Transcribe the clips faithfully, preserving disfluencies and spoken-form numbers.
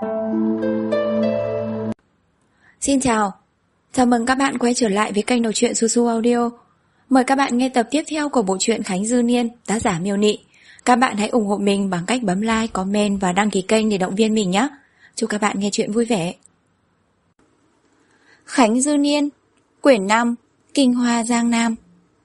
Xin chào, chào mừng các bạn quay trở lại với kênh đọc truyện Su Su Audio. Mời các bạn nghe tập tiếp theo của bộ truyện Khánh Dư Niên, tác giả Miêu Nị. Các bạn hãy ủng hộ mình bằng cách bấm like, comment và đăng ký kênh để động viên mình nhé. Chúc các bạn nghe truyện vui vẻ. Khánh Dư Niên, quyển năm, Kinh Hoa Giang Nam.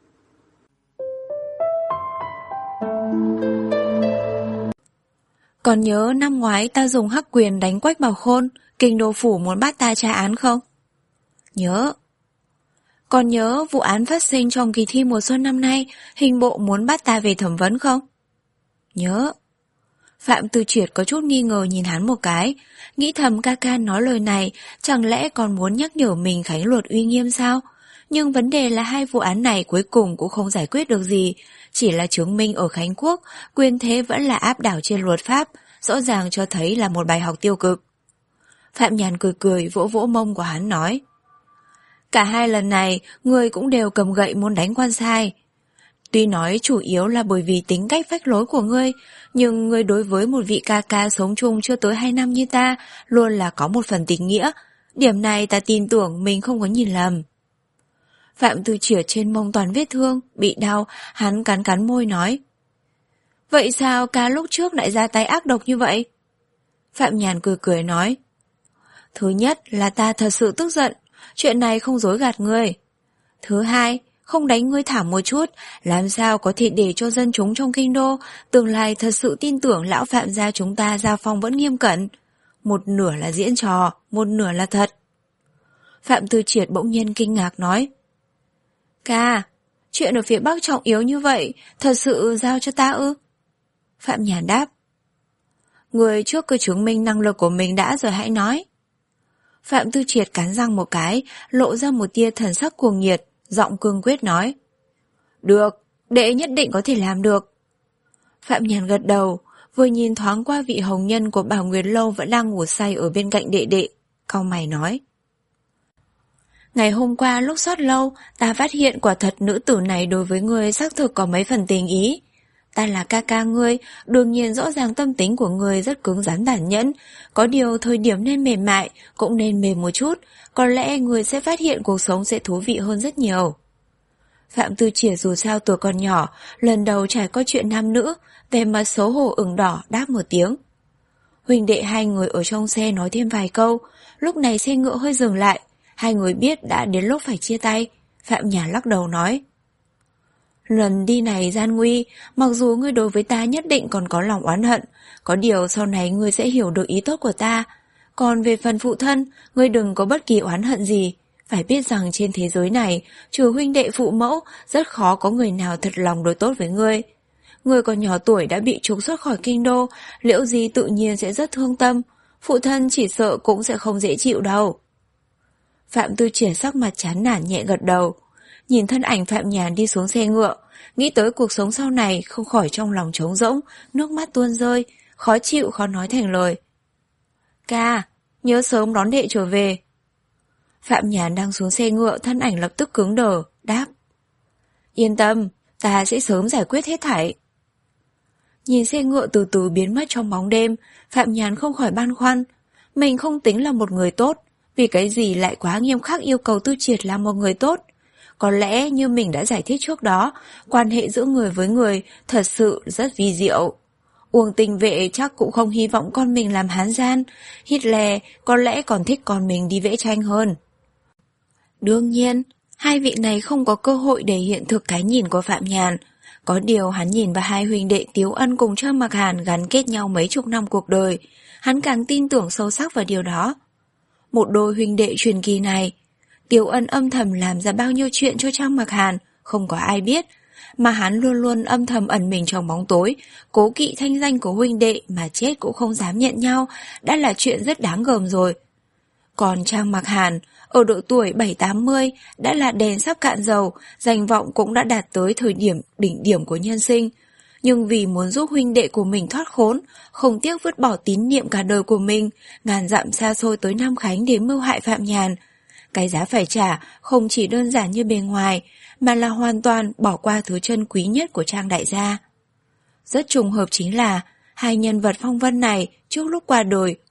Còn nhớ năm ngoái ta dùng hắc quyền đánh Quách Bảo Khôn, kinh đô phủ muốn bắt ta tra án không? Nhớ. Còn nhớ vụ án phát sinh trong kỳ thi mùa xuân năm nay, hình bộ muốn bắt ta về thẩm vấn không? Nhớ. Phạm Tư Triệt có chút nghi ngờ nhìn hắn một cái, nghĩ thầm ca ca nói lời này, chẳng lẽ còn muốn nhắc nhở mình Khánh luật uy nghiêm sao? Nhưng vấn đề là hai vụ án này cuối cùng cũng không giải quyết được gì, chỉ là chứng minh ở Khánh Quốc, quyền thế vẫn là áp đảo trên luật pháp, rõ ràng cho thấy là một bài học tiêu cực. Phạm Nhàn cười cười vỗ vỗ mông của hắn nói: cả hai lần này, người cũng đều cầm gậy muốn đánh quan sai. Tuy nói chủ yếu là bởi vì tính cách phách lối của ngươi, nhưng ngươi đối với một vị ca ca sống chung chưa tới hai năm như ta, luôn là có một phần tình nghĩa. Điểm này ta tin tưởng mình không có nhìn lầm. Phạm Tư Triệt trên mông toàn vết thương, bị đau, hắn cắn cắn môi nói: vậy sao ca lúc trước lại ra tay ác độc như vậy? Phạm Nhàn cười cười nói: thứ nhất là ta thật sự tức giận, chuyện này không dối gạt ngươi. Thứ hai, không đánh ngươi thảm một chút, làm sao có thể để cho dân chúng trong kinh đô tương lai thật sự tin tưởng lão Phạm gia chúng ta gia phong vẫn nghiêm cẩn. Một nửa là diễn trò, một nửa là thật. Phạm Tư Triệt bỗng nhiên kinh ngạc nói: ca, chuyện ở phía Bắc trọng yếu như vậy, thật sự giao cho ta ư? Phạm Nhàn đáp: người trước cứ chứng minh năng lực của mình đã rồi hãy nói. Phạm Tư Triệt cắn răng một cái, lộ ra một tia thần sắc cuồng nhiệt, giọng cương quyết nói: được, đệ nhất định có thể làm được. Phạm Nhàn gật đầu, vừa nhìn thoáng qua vị hồng nhân của Bảo Nguyệt Lâu vẫn đang ngủ say ở bên cạnh đệ đệ, cau mày nói: ngày hôm qua lúc soát lâu, ta phát hiện quả thật nữ tử này đối với ngươi xác thực có mấy phần tình ý. Ta là ca ca ngươi, đương nhiên rõ ràng tâm tính của ngươi rất cứng rắn tàn nhẫn, có điều thời điểm nên mềm mại, cũng nên mềm một chút, có lẽ ngươi sẽ phát hiện cuộc sống sẽ thú vị hơn rất nhiều. Phạm Tư Triệt dù sao tuổi còn nhỏ, lần đầu trải qua chuyện nam nữ, về mặt xấu hổ ửng đỏ đáp một tiếng. Huynh đệ hai người ở trong xe nói thêm vài câu, lúc này xe ngựa hơi dừng lại, hai người biết đã đến lúc phải chia tay. Phạm Nhàn lắc đầu nói: lần đi này gian nguy, mặc dù ngươi đối với ta nhất định còn có lòng oán hận, có điều sau này ngươi sẽ hiểu được ý tốt của ta. Còn về phần phụ thân, ngươi đừng có bất kỳ oán hận gì. Phải biết rằng trên thế giới này, trừ huynh đệ phụ mẫu, rất khó có người nào thật lòng đối tốt với ngươi. Ngươi còn nhỏ tuổi đã bị trục xuất khỏi kinh đô, Liễu Di tự nhiên sẽ rất thương tâm. Phụ thân chỉ sợ cũng sẽ không dễ chịu đâu. Phạm Tư Triệt sắc mặt chán nản nhẹ gật đầu. Nhìn thân ảnh Phạm Nhàn đi xuống xe ngựa, nghĩ tới cuộc sống sau này không khỏi trong lòng trống rỗng, nước mắt tuôn rơi, khó chịu khó nói thành lời. Ca, nhớ sớm đón đệ trở về. Phạm Nhàn đang xuống xe ngựa, thân ảnh lập tức cứng đờ, đáp: yên tâm, ta sẽ sớm giải quyết hết thảy. Nhìn xe ngựa từ từ biến mất trong bóng đêm, Phạm Nhàn không khỏi băn khoăn. Mình không tính là một người tốt, vì cái gì lại quá nghiêm khắc yêu cầu Tư Triệt là một người tốt. Có lẽ như mình đã giải thích trước đó, quan hệ giữa người với người thật sự rất vi diệu. Uông Tinh Vệ chắc cũng không hy vọng con mình làm hán gian, Hitler có lẽ còn thích con mình đi vẽ tranh hơn. Đương nhiên, hai vị này không có cơ hội để hiện thực cái nhìn của Phạm Nhàn. Có điều hắn nhìn vào hai huynh đệ Tiếu Ân cùng Trương Mặc Hàn gắn kết nhau mấy chục năm cuộc đời, hắn càng tin tưởng sâu sắc vào điều đó. Một đôi huynh đệ truyền kỳ này, Tiếu Ân âm thầm làm ra bao nhiêu chuyện cho Trang Mặc Hàn, không có ai biết, mà hắn luôn luôn âm thầm ẩn mình trong bóng tối, cố kỵ thanh danh của huynh đệ mà chết cũng không dám nhận nhau, đã là chuyện rất đáng gờm rồi. Còn Trang Mặc Hàn, ở độ tuổi bảy tám mươi, đã là đèn sắp cạn dầu, danh vọng cũng đã đạt tới thời điểm đỉnh điểm của nhân sinh. Nhưng vì muốn giúp huynh đệ của mình thoát khốn, không tiếc vứt bỏ tín niệm cả đời của mình, ngàn dặm xa xôi tới Nam Khánh để mưu hại Phạm Nhàn. Cái giá phải trả không chỉ đơn giản như bề ngoài, mà là hoàn toàn bỏ qua thứ chân quý nhất của Trang đại gia. Rất trùng hợp chính là hai nhân vật phong vân này trước lúc qua đời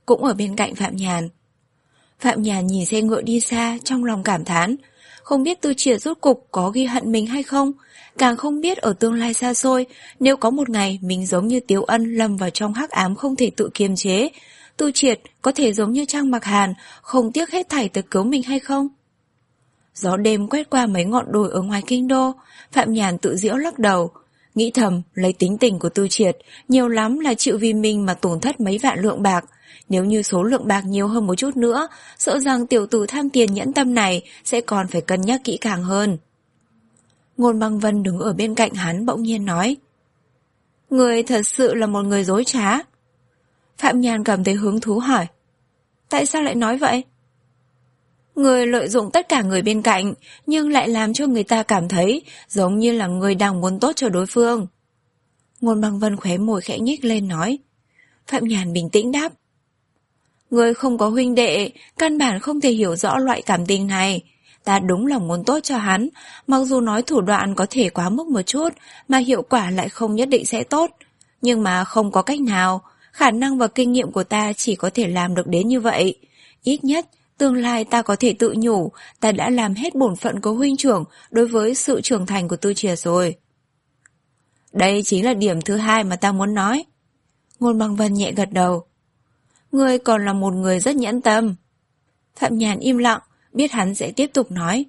cũng ở bên cạnh Phạm Nhàn. Phạm Nhàn nhìn xe ngựa đi xa, trong lòng cảm thán. Không biết Tư Triệt rốt cục có ghi hận mình hay không, càng không biết ở tương lai xa xôi, nếu có một ngày mình giống như Tiếu Ân lâm vào trong hắc ám không thể tự kiềm chế, Tư Triệt có thể giống như Trang Mặc Hàn, không tiếc hết thảy tới cứu mình hay không? Gió đêm quét qua mấy ngọn đồi ở ngoài kinh đô, Phạm Nhàn tự giễu lắc đầu, nghĩ thầm lấy tính tình của Tư Triệt, nhiều lắm là chịu vì mình mà tổn thất mấy vạn lượng bạc. Nếu như số lượng bạc nhiều hơn một chút nữa, sợ rằng tiểu tử tham tiền nhẫn tâm này sẽ còn phải cân nhắc kỹ càng hơn. Ngôn Băng Vân đứng ở bên cạnh hắn bỗng nhiên nói, người thật sự là một người dối trá. Phạm Nhàn cảm thấy hứng thú hỏi, tại sao lại nói vậy? Người lợi dụng tất cả người bên cạnh, nhưng lại làm cho người ta cảm thấy giống như là người đang muốn tốt cho đối phương. Ngôn Băng Vân khóe môi khẽ nhếch lên nói. Phạm Nhàn bình tĩnh đáp, người không có huynh đệ, căn bản không thể hiểu rõ loại cảm tình này. Ta đúng là muốn tốt cho hắn, mặc dù nói thủ đoạn có thể quá mức một chút, mà hiệu quả lại không nhất định sẽ tốt. Nhưng mà không có cách nào, khả năng và kinh nghiệm của ta chỉ có thể làm được đến như vậy. Ít nhất, tương lai ta có thể tự nhủ, ta đã làm hết bổn phận của huynh trưởng đối với sự trưởng thành của Tư Triệt rồi. Đây chính là điểm thứ hai mà ta muốn nói. Ngôn Băng Vân nhẹ gật đầu. Ngươi còn là một người rất nhẫn tâm. Phạm Nhàn im lặng, biết hắn sẽ tiếp tục nói.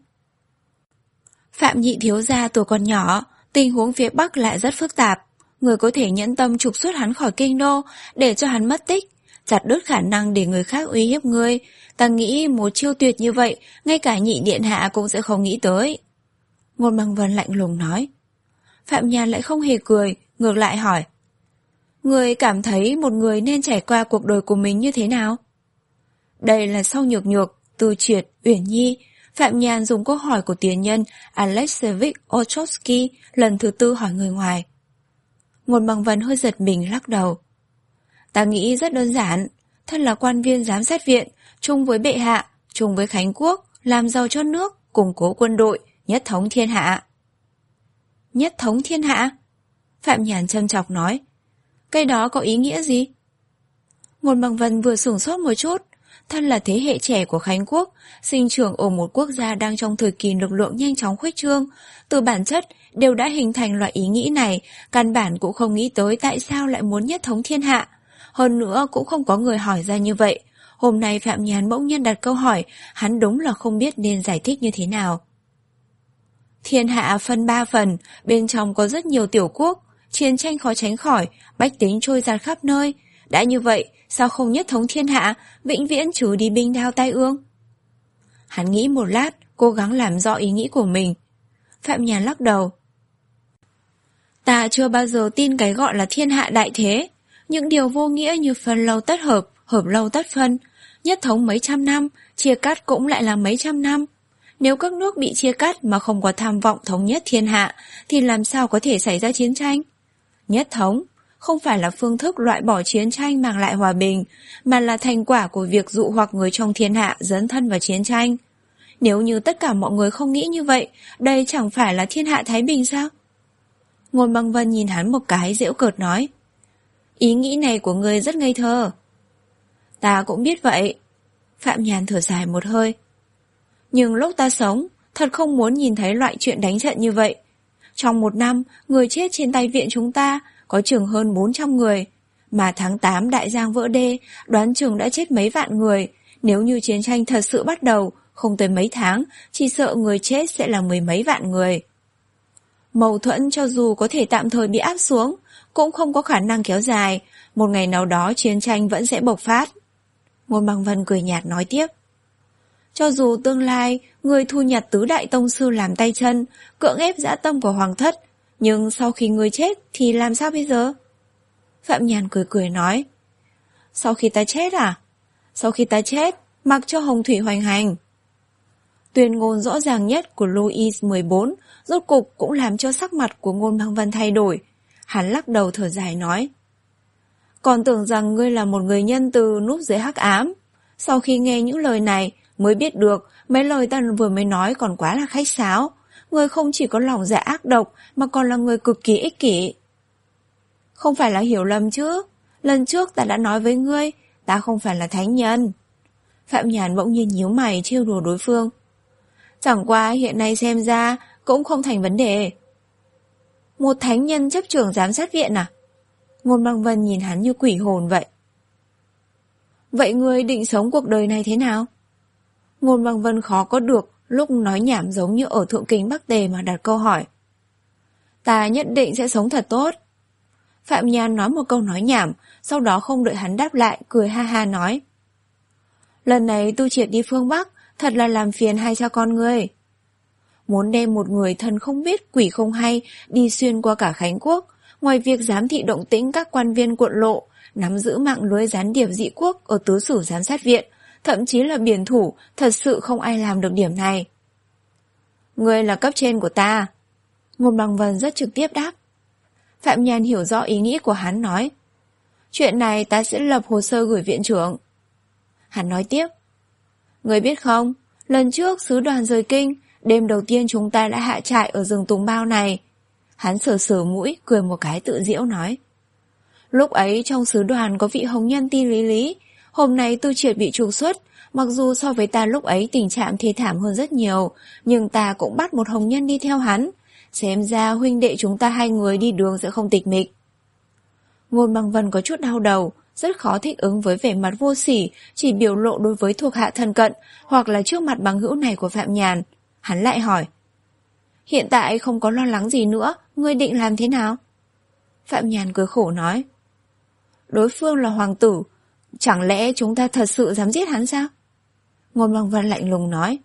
Phạm nhị thiếu gia tuổi còn nhỏ, tình huống phía Bắc lại rất phức tạp. Người có thể nhẫn tâm trục xuất hắn khỏi kinh đô, để cho hắn mất tích, chặt đứt khả năng để người khác uy hiếp ngươi. Ta nghĩ một chiêu tuyệt như vậy, ngay cả nhị điện hạ cũng sẽ không nghĩ tới. Ngôn Băng Vân lạnh lùng nói. Phạm Nhàn lại không hề cười, ngược lại hỏi. Người cảm thấy một người nên trải qua cuộc đời của mình như thế nào? Đây là sau Nhược Nhược, Tư Triệt, Uyển Nhi. Phạm Nhàn dùng câu hỏi của tiền nhân Alexeyevich Ochotski lần thứ tư hỏi người ngoài. Ngôn Băng Vân hơi giật mình lắc đầu. Ta nghĩ rất đơn giản, thân là quan viên giám sát viện, chung với bệ hạ, chung với Khánh Quốc, làm giàu cho nước, củng cố quân đội, nhất thống thiên hạ. Nhất thống thiên hạ? Phạm Nhàn châm chọc nói. Cái đó có ý nghĩa gì? Ngôn Băng Vân vừa sửng sốt một chút. Thân là thế hệ trẻ của Khánh Quốc, sinh trưởng ở một quốc gia đang trong thời kỳ lực lượng nhanh chóng khuếch trương, từ bản chất đều đã hình thành loại ý nghĩ này, căn bản cũng không nghĩ tới tại sao lại muốn nhất thống thiên hạ. Hơn nữa cũng không có người hỏi ra như vậy. Hôm nay Phạm Nhàn bỗng nhiên đặt câu hỏi, hắn đúng là không biết nên giải thích như thế nào. Thiên hạ phân ba phần, bên trong có rất nhiều tiểu quốc, chiến tranh khó tránh khỏi, bách tính trôi dạt khắp nơi. Đã như vậy, sao không nhất thống thiên hạ, vĩnh viễn trừ đi binh đao tai ương? Hắn nghĩ một lát, cố gắng làm rõ ý nghĩ của mình. Phạm Nhàn lắc đầu. Ta chưa bao giờ tin cái gọi là thiên hạ đại thế. Những điều vô nghĩa như phân lâu tất hợp, hợp lâu tất phân, nhất thống mấy trăm năm, chia cắt cũng lại là mấy trăm năm. Nếu các nước bị chia cắt mà không có tham vọng thống nhất thiên hạ, thì làm sao có thể xảy ra chiến tranh? Nhất thống không phải là phương thức loại bỏ chiến tranh mang lại hòa bình, mà là thành quả của việc dụ hoặc người trong thiên hạ dấn thân vào chiến tranh. Nếu như tất cả mọi người không nghĩ như vậy, đây chẳng phải là thiên hạ thái bình sao? Ngôn Băng Vân nhìn hắn một cái giễu cợt nói. Ý nghĩ này của ngươi rất ngây thơ. Ta cũng biết vậy. Phạm Nhàn thở dài một hơi. Nhưng lúc ta sống, thật không muốn nhìn thấy loại chuyện đánh trận như vậy. Trong một năm, người chết trên tay viện chúng ta có chừng hơn bốn trăm người. Mà tháng tám Đại Giang vỡ đê, đoán chừng đã chết mấy vạn người. Nếu như chiến tranh thật sự bắt đầu, không tới mấy tháng, chỉ sợ người chết sẽ là mười mấy vạn người. Mâu thuẫn cho dù có thể tạm thời bị áp xuống, cũng không có khả năng kéo dài. Một ngày nào đó chiến tranh vẫn sẽ bộc phát. Ngôn Băng Vân cười nhạt nói tiếp. Cho dù tương lai, người thu nhặt tứ đại tông sư làm tay chân, cưỡng ép dã tâm của hoàng thất, nhưng sau khi người chết thì làm sao bây giờ? Phạm Nhàn cười cười nói. Sau khi ta chết à? Sau khi ta chết, mặc cho hồng thủy hoành hành. Tuyên ngôn rõ ràng nhất của Louis mười bốn rốt cục cũng làm cho sắc mặt của Ngôn Băng Vân thay đổi. Hắn lắc đầu thở dài nói. Còn tưởng rằng ngươi là một người nhân từ núp dưới hắc ám. Sau khi nghe những lời này mới biết được mấy lời ta vừa mới nói còn quá là khách sáo. Ngươi không chỉ có lòng dạ ác độc mà còn là người cực kỳ ích kỷ. Không phải là hiểu lầm chứ. Lần trước ta đã nói với ngươi, Ta không phải là thánh nhân. Phạm Nhàn bỗng nhiên nhíu mày trêu đùa đối phương. Chẳng qua hiện nay xem ra cũng không thành vấn đề. Một thánh nhân chấp trưởng giám sát viện à? Ngôn Băng Vân nhìn hắn như quỷ hồn vậy. Vậy ngươi định sống cuộc đời này thế nào? Ngôn Băng Vân khó có được lúc nói nhảm giống như ở Thượng Kinh Bắc Tề mà đặt câu hỏi. Ta nhất định sẽ sống thật tốt. Phạm Nhan nói một câu nói nhảm, sau đó không đợi hắn đáp lại, cười ha ha nói. Lần này Tu Triệt đi phương Bắc, thật là làm phiền hai cha con ngươi. Muốn đem một người thần không biết quỷ không hay đi xuyên qua cả Khánh Quốc, ngoài việc giám thị động tĩnh các quan viên quận lộ, nắm giữ mạng lưới gián điệp dị quốc ở tứ sử giám sát viện, thậm chí là biển thủ, thật sự không ai làm được điểm này. Ngươi là cấp trên của ta. Ngôn Băng Vân rất trực tiếp đáp. Phạm Nhan hiểu rõ ý nghĩ của hắn nói. Chuyện này ta sẽ lập hồ sơ gửi viện trưởng. Hắn nói tiếp. Ngươi biết không, lần trước sứ đoàn rời kinh, đêm đầu tiên chúng ta đã hạ trại ở rừng tùng bao này. Hắn sờ sờ mũi, cười một cái tự giễu nói. Lúc ấy trong sứ đoàn có vị hồng nhân Ti Lý Lý, hôm nay Tu Triệt bị trục xuất, mặc dù so với ta lúc ấy tình trạng thê thảm hơn rất nhiều, nhưng ta cũng bắt một hồng nhân đi theo hắn. Xem ra huynh đệ chúng ta hai người đi đường sẽ không tịch mịch. Ngôn Băng Vân có chút đau đầu, rất khó thích ứng với vẻ mặt vô sỉ, chỉ biểu lộ đối với thuộc hạ thân cận, hoặc là trước mặt bằng hữu này của Phạm Nhàn. Hắn lại hỏi. Hiện tại không có lo lắng gì nữa, ngươi định làm thế nào? Phạm Nhàn cười khổ nói. Đối phương là hoàng tử, chẳng lẽ chúng ta thật sự dám giết hắn sao? Ngôn Băng Vân lạnh lùng nói.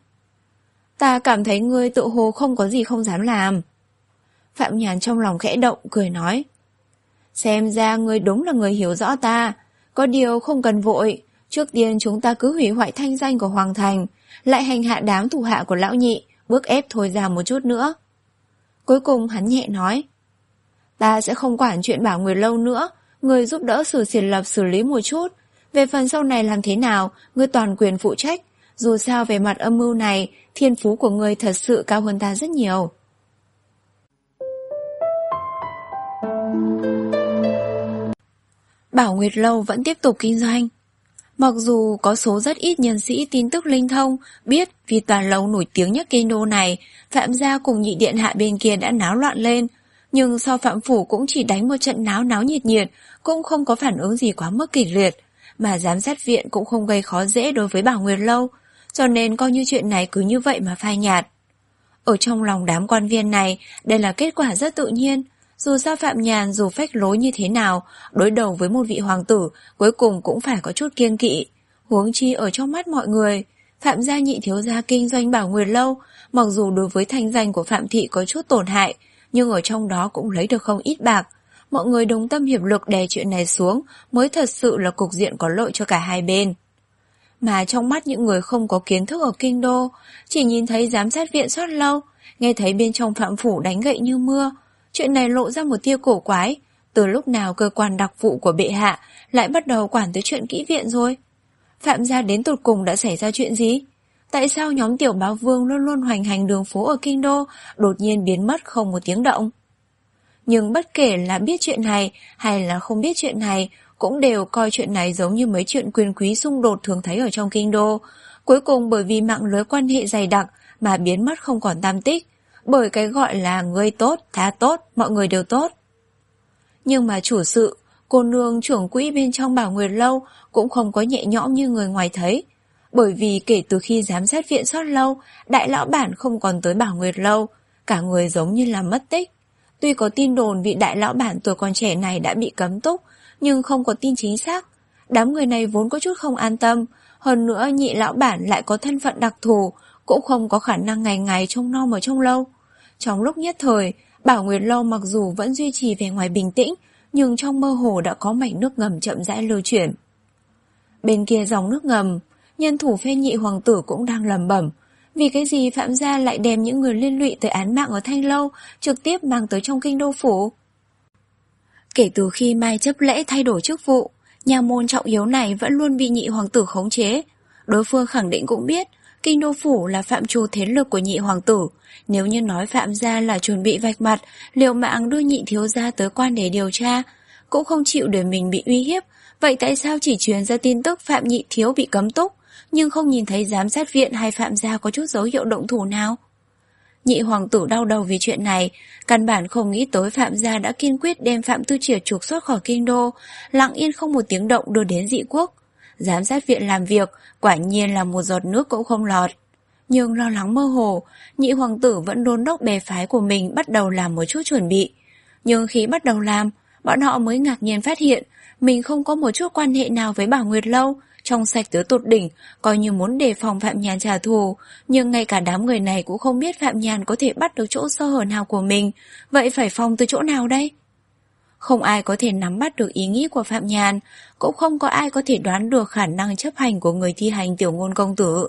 Ta cảm thấy ngươi tự hồ không có gì không dám làm. Phạm Nhàn trong lòng khẽ động, cười nói. Xem ra ngươi đúng là người hiểu rõ ta. Có điều không cần vội. Trước tiên chúng ta cứ hủy hoại thanh danh của Hoàng Thành, lại hành hạ đám thủ hạ của lão nhị, bước ép thôi ra một chút nữa. Cuối cùng hắn nhẹ nói. Ta sẽ không quản chuyện Bảo Nguyệt Lâu nữa. Ngươi giúp đỡ Sử Xiển Lập xử lý một chút. Về phần sau này làm thế nào, ngươi toàn quyền phụ trách. Dù sao về mặt âm mưu này, thiên phú của ngươi thật sự cao hơn ta rất nhiều. Bảo Nguyệt Lâu vẫn tiếp tục kinh doanh. Mặc dù có số rất ít nhân sĩ tin tức linh thông biết vì tòa lâu nổi tiếng nhất kinh đô này, Phạm gia cùng nhị điện hạ bên kia đã náo loạn lên, nhưng sau Phạm phủ cũng chỉ đánh một trận náo náo nhiệt nhiệt, cũng không có phản ứng gì quá mức kịch liệt, mà giám sát viện cũng không gây khó dễ đối với Bảo Nguyệt Lâu, cho nên coi như chuyện này cứ như vậy mà phai nhạt. Ở trong lòng đám quan viên này, đây là kết quả rất tự nhiên. Dù sao Phạm Nhàn dù phách lối như thế nào, đối đầu với một vị hoàng tử, cuối cùng cũng phải có chút kiêng kỵ. Huống chi ở trong mắt mọi người, Phạm gia nhị thiếu gia kinh doanh Bảo Nguyệt Lâu, mặc dù đối với thanh danh của Phạm thị có chút tổn hại, nhưng ở trong đó cũng lấy được không ít bạc. Mọi người đồng tâm hiệp lực đè chuyện này xuống mới thật sự là cục diện có lợi cho cả hai bên. Mà trong mắt những người không có kiến thức ở kinh đô, chỉ nhìn thấy giám sát viện soát lâu, nghe thấy bên trong Phạm phủ đánh gậy như mưa, chuyện này lộ ra một tia cổ quái. Từ lúc nào cơ quan đặc vụ của bệ hạ lại bắt đầu quản tới chuyện kỹ viện rồi? Phạm gia đến tột cùng đã xảy ra chuyện gì? Tại sao nhóm tiểu bá vương luôn luôn hoành hành đường phố ở kinh đô đột nhiên biến mất không một tiếng động? Nhưng bất kể là biết chuyện này hay là không biết chuyện này, cũng đều coi chuyện này giống như mấy chuyện quyền quý xung đột thường thấy ở trong kinh đô. Cuối cùng bởi vì mạng lưới quan hệ dày đặc mà biến mất không còn tăm tích. Bởi cái gọi là ngươi tốt, ta tốt, mọi người đều tốt. Nhưng mà chủ sự, cô nương trưởng quỹ bên trong Bảo Nguyệt Lâu cũng không có nhẹ nhõm như người ngoài thấy. Bởi vì kể từ khi giám sát viện soát lâu, đại lão bản không còn tới Bảo Nguyệt Lâu, cả người giống như là mất tích. Tuy có tin đồn vị đại lão bản tuổi còn trẻ này đã bị cấm túc, nhưng không có tin chính xác. Đám người này vốn có chút không an tâm, hơn nữa nhị lão bản lại có thân phận đặc thù, cũng không có khả năng ngày ngày trông nom ở trong lâu. Trong lúc nhất thời, Bảo Nguyệt Lâu mặc dù vẫn duy trì vẻ ngoài bình tĩnh, nhưng trong mơ hồ đã có mảnh nước ngầm chậm rãi lưu chuyển. Bên kia dòng nước ngầm, nhân thủ phe nhị hoàng tử cũng đang lẩm bẩm, vì cái gì Phạm gia lại đem những người liên lụy tới án mạng ở Thanh Lâu trực tiếp mang tới trong kinh đô phủ. Kể từ khi Mai Chấp Lễ thay đổi chức vụ, nhà môn trọng yếu này vẫn luôn bị nhị hoàng tử khống chế. Đối phương khẳng định cũng biết kinh đô phủ là phạm trù thế lực của nhị hoàng tử. Nếu như nói Phạm gia là chuẩn bị vạch mặt, liều mạng đưa nhị thiếu gia tới quan để điều tra, cũng không chịu để mình bị uy hiếp, Vậy tại sao chỉ truyền ra tin tức Phạm Nhị Thiếu bị cấm túc, nhưng không nhìn thấy giám sát viện hay Phạm gia có chút dấu hiệu động thủ nào? Nhị hoàng tử đau đầu vì chuyện này, căn bản không nghĩ tới Phạm gia đã kiên quyết đem Phạm Tư Triệt trục xuất khỏi kinh đô, lặng yên không một tiếng động đưa đến Dị Quốc. Giám sát viện làm việc, quả nhiên là một giọt nước cũng không lọt. Nhưng lo lắng mơ hồ, nhị hoàng tử vẫn đôn đốc bè phái của mình bắt đầu làm một chút chuẩn bị. Nhưng khi bắt đầu làm, bọn họ mới ngạc nhiên phát hiện mình không có một chút quan hệ nào với Bảo Nguyệt Lâu, trong sạch tới tột đỉnh, coi như muốn đề phòng Phạm Nhàn trả thù. Nhưng ngay cả đám người này cũng không biết Phạm Nhàn có thể bắt được chỗ sơ hở nào của mình, vậy phải phòng từ chỗ nào đây? Không ai có thể nắm bắt được ý nghĩ của Phạm Nhàn, cũng không có ai có thể đoán được khả năng chấp hành của người thi hành tiểu ngôn công tử.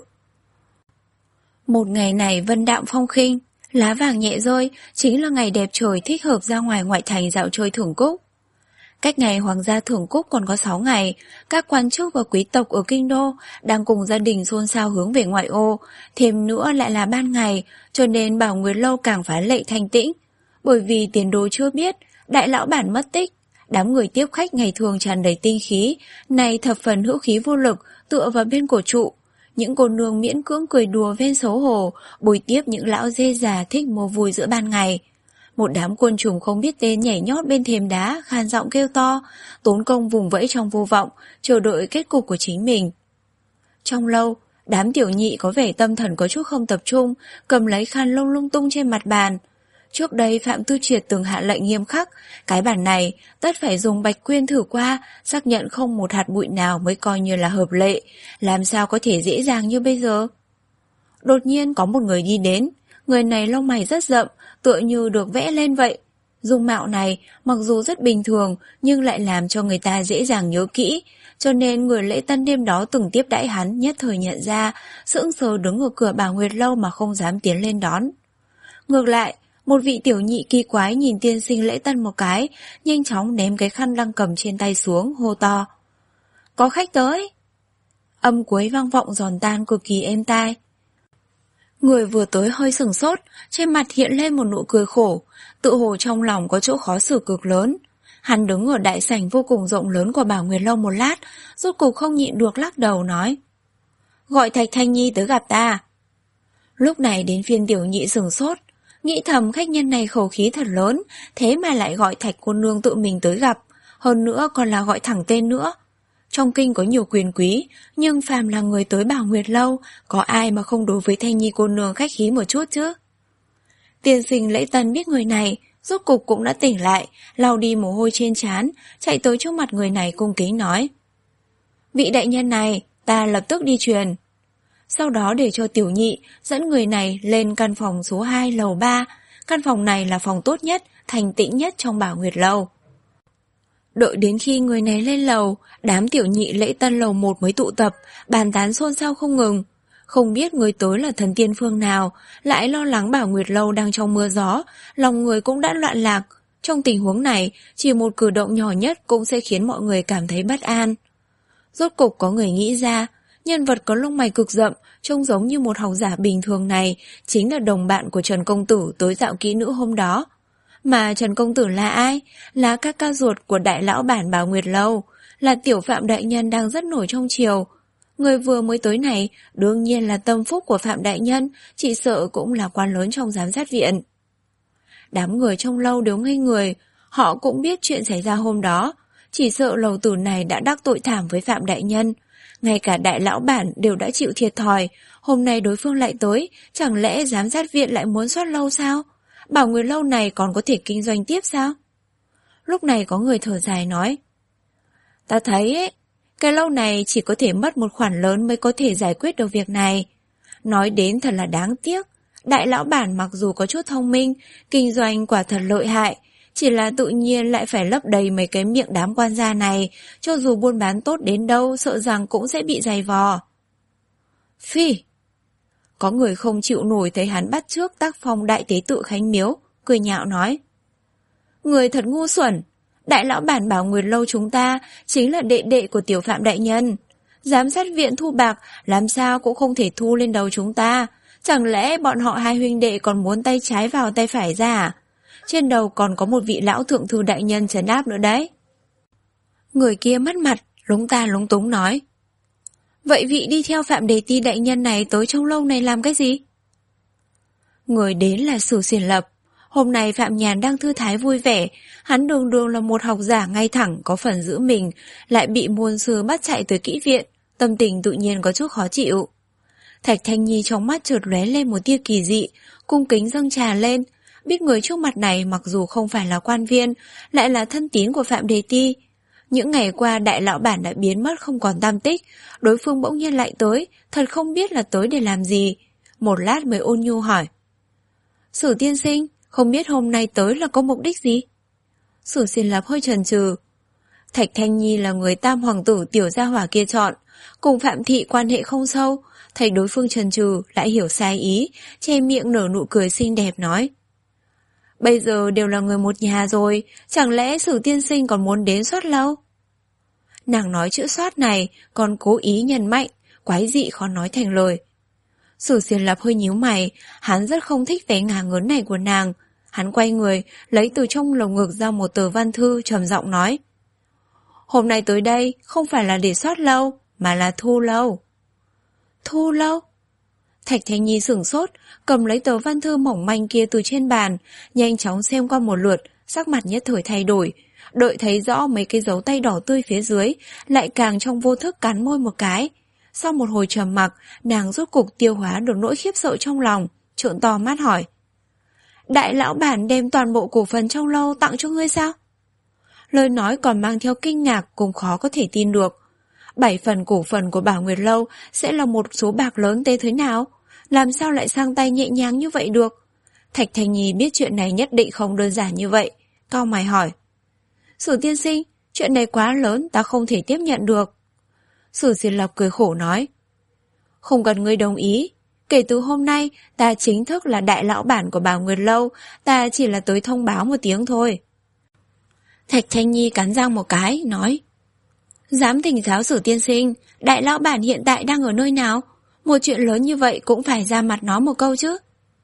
Một ngày này vân đạm phong khinh, lá vàng nhẹ rơi, chính là ngày đẹp trời thích hợp ra ngoài ngoại thành dạo chơi thưởng cúc. Cách ngày hoàng gia thưởng cúc còn có sáu ngày, các quan chức và quý tộc ở kinh đô đang cùng gia đình xôn xao hướng về ngoại ô, thêm nữa lại là ban ngày, cho nên Bảo Nguyệt Lâu càng phá lệ thanh tĩnh. Bởi vì tiền đồ chưa biết, đại lão bản mất tích, đám người tiếp khách ngày thường tràn đầy tinh khí, này thập phần hữu khí vô lực, tựa vào bên cổ trụ. Những cô nương miễn cưỡng cười đùa ven xấu hổ, bồi tiếp những lão dê già thích mua vui giữa ban ngày. Một đám côn trùng không biết tên nhảy nhót bên thềm đá, khan giọng kêu to, tốn công vùng vẫy trong vô vọng, chờ đợi kết cục của chính mình. Trong lâu, đám tiểu nhị có vẻ tâm thần có chút không tập trung, cầm lấy khăn lông lung tung trên mặt bàn. Trước đây Phạm Tư Triệt từng hạ lệnh nghiêm khắc, cái bản này tất phải dùng bạch quyên thử qua, xác nhận không một hạt bụi nào mới coi như là hợp lệ, làm sao có thể dễ dàng như bây giờ. Đột nhiên có một người đi đến, người này lông mày rất rậm, tựa như được vẽ lên vậy. Dung mạo này mặc dù rất bình thường nhưng lại làm cho người ta dễ dàng nhớ kỹ, cho nên người lễ tân đêm đó từng tiếp đãi hắn nhất thời nhận ra, sững sờ đứng ở cửa Bảo Nguyệt Lâu mà không dám tiến lên đón. Ngược lại, một vị tiểu nhị kỳ quái nhìn tiên sinh lễ tân một cái, nhanh chóng ném cái khăn đang cầm trên tay xuống, hô to. Có khách tới! Âm cuối vang vọng giòn tan cực kỳ êm tai. Người vừa tới hơi sửng sốt, trên mặt hiện lên một nụ cười khổ, tự hồ trong lòng có chỗ khó xử cực lớn. Hắn đứng ở đại sảnh vô cùng rộng lớn của Bảo Nguyệt Lâu một lát, rốt cục không nhịn được lắc đầu nói. Gọi Thạch Thanh Nhi tới gặp ta. Lúc này đến phiên tiểu nhị sửng sốt, nghĩ thầm khách nhân này khẩu khí thật lớn, thế mà lại gọi Thạch cô nương tự mình tới gặp, hơn nữa còn là gọi thẳng tên nữa. Trong kinh có nhiều quyền quý, nhưng phàm là người tới Bảo Nguyệt Lâu, có ai mà không đối với Thanh Nhi cô nương khách khí một chút chứ? Tiên sinh lễ tân biết người này, rốt cục cũng đã tỉnh lại, lau đi mồ hôi trên trán, chạy tới trước mặt người này cung kính nói. Vị đại nhân này, ta lập tức đi truyền. Sau đó để cho tiểu nhị dẫn người này lên căn phòng số hai lầu ba, căn phòng này là phòng tốt nhất, thành tĩnh nhất trong Bảo Nguyệt Lâu. Đợi đến khi người này lên lầu, đám tiểu nhị lễ tân lầu một mới tụ tập, bàn tán xôn xao không ngừng. Không biết người tới là thần tiên phương nào, lại lo lắng Bảo Nguyệt Lâu đang trong mưa gió, lòng người cũng đã loạn lạc. Trong tình huống này, chỉ một cử động nhỏ nhất cũng sẽ khiến mọi người cảm thấy bất an. Rốt cục có người nghĩ ra, nhân vật có lông mày cực rậm, trông giống như một học giả bình thường này, chính là đồng bạn của Trần Công Tử tới dạo kỹ nữ hôm đó. Mà Trần Công Tử là ai? Là ca ca ruột của đại lão bản Bảo Nguyệt Lâu, là tiểu Phạm đại nhân đang rất nổi trong triều. Người vừa mới tới này đương nhiên là tâm phúc của Phạm đại nhân, chỉ sợ cũng là quan lớn trong giám sát viện. Đám người trong lâu đều ngây người, họ cũng biết chuyện xảy ra hôm đó, chỉ sợ lầu tử này đã đắc tội thảm với Phạm đại nhân. Ngay cả đại lão bản đều đã chịu thiệt thòi, hôm nay đối phương lại tới, chẳng lẽ giám sát viện lại muốn soát lâu sao? Bảo Nguyệt Lâu này còn có thể kinh doanh tiếp sao? Lúc này có người thở dài nói. Ta thấy ấy, cái lâu này chỉ có thể mất một khoản lớn mới có thể giải quyết được việc này. Nói đến thật là đáng tiếc, đại lão bản mặc dù có chút thông minh, kinh doanh quả thật lợi hại, chỉ là tự nhiên lại phải lấp đầy mấy cái miệng đám quan gia này, cho dù buôn bán tốt đến đâu sợ rằng cũng sẽ bị dày vò. Phi! Có người không chịu nổi thấy hắn bắt chước tác phong đại tế tự Khánh Miếu, cười nhạo nói. Người thật ngu xuẩn, đại lão bản Bảo Nguyệt Lâu chúng ta chính là đệ đệ của tiểu Phạm đại nhân. Giám sát viện thu bạc làm sao cũng không thể thu lên đầu chúng ta, chẳng lẽ bọn họ hai huynh đệ còn muốn tay trái vào tay phải ra à? Trên đầu còn có một vị lão thượng thư đại nhân trấn áp nữa đấy. Người kia mất mặt, lúng ta lúng túng nói. Vậy vị đi theo Phạm Đề Ti đại nhân này tới trong lâu này làm cái gì? Người đến là Sử Xiển Lập. Hôm nay Phạm Nhàn đang thư thái vui vẻ, hắn đường đường là một học giả ngay thẳng có phần giữ mình, lại bị môn sư bắt chạy tới kỹ viện, tâm tình tự nhiên có chút khó chịu. Thạch Thanh Nhi trong mắt chợt lóe lên một tia kỳ dị, cung kính dâng trà lên, biết người trước mặt này mặc dù không phải là quan viên, lại là thân tín của Phạm Đề Ti. Những ngày qua đại lão bản đã biến mất không còn tăm tích, đối phương bỗng nhiên lại tới, thật không biết là tới để làm gì. Một lát mới ôn nhu hỏi. Sử tiên sinh, không biết hôm nay tới là có mục đích gì? Sử Xiển Lập hơi chần chừ. Thạch Thanh Nhi là người tam hoàng tử tiểu gia hỏa kia chọn, cùng Phạm Thị quan hệ không sâu, thấy đối phương chần chừ lại hiểu sai ý, che miệng nở nụ cười xinh đẹp nói. Bây giờ đều là người một nhà rồi, chẳng lẽ Sử tiên sinh còn muốn đến soát lâu? Nàng nói chữ soát này còn cố ý nhấn mạnh, quái dị khó nói thành lời. Sử Xiển Lập hơi nhíu mày, hắn rất không thích vẻ ngả ngớn này của nàng. Hắn quay người, lấy từ trong lồng ngực ra một tờ văn thư trầm giọng nói. Hôm nay tới đây không phải là để soát lâu, mà là thu lâu. Thu lâu? Thạch Thanh Nhi sửng sốt, cầm lấy tờ văn thư mỏng manh kia từ trên bàn, nhanh chóng xem qua một lượt, sắc mặt nhất thời thay đổi. Đợi thấy rõ mấy cái dấu tay đỏ tươi phía dưới, lại càng trong vô thức cắn môi một cái. Sau một hồi trầm mặc, nàng rốt cục tiêu hóa được nỗi khiếp sợ trong lòng, trợn to mắt hỏi. Đại lão bản đem toàn bộ cổ phần trong lâu tặng cho ngươi sao? Lời nói còn mang theo kinh ngạc cùng khó có thể tin được. Bảy phần cổ phần của Bảo Nguyệt Lâu sẽ là một số bạc lớn tế thế nào? Làm sao lại sang tay nhẹ nhàng như vậy được? Thạch Thanh Nhi biết chuyện này nhất định không đơn giản như vậy, cau mày hỏi. Sử tiên sinh, chuyện này quá lớn, ta không thể tiếp nhận được. Sử Xiển Lập cười khổ nói. Không cần ngươi đồng ý, kể từ hôm nay ta chính thức là đại lão bản của Bảo Nguyệt Lâu, ta chỉ là tới thông báo một tiếng thôi. Thạch Thanh Nhi cắn răng một cái, nói. Dám thỉnh giáo Sử tiên sinh, đại lão bản hiện tại đang ở nơi nào? Một chuyện lớn như vậy cũng phải ra mặt nói một câu chứ.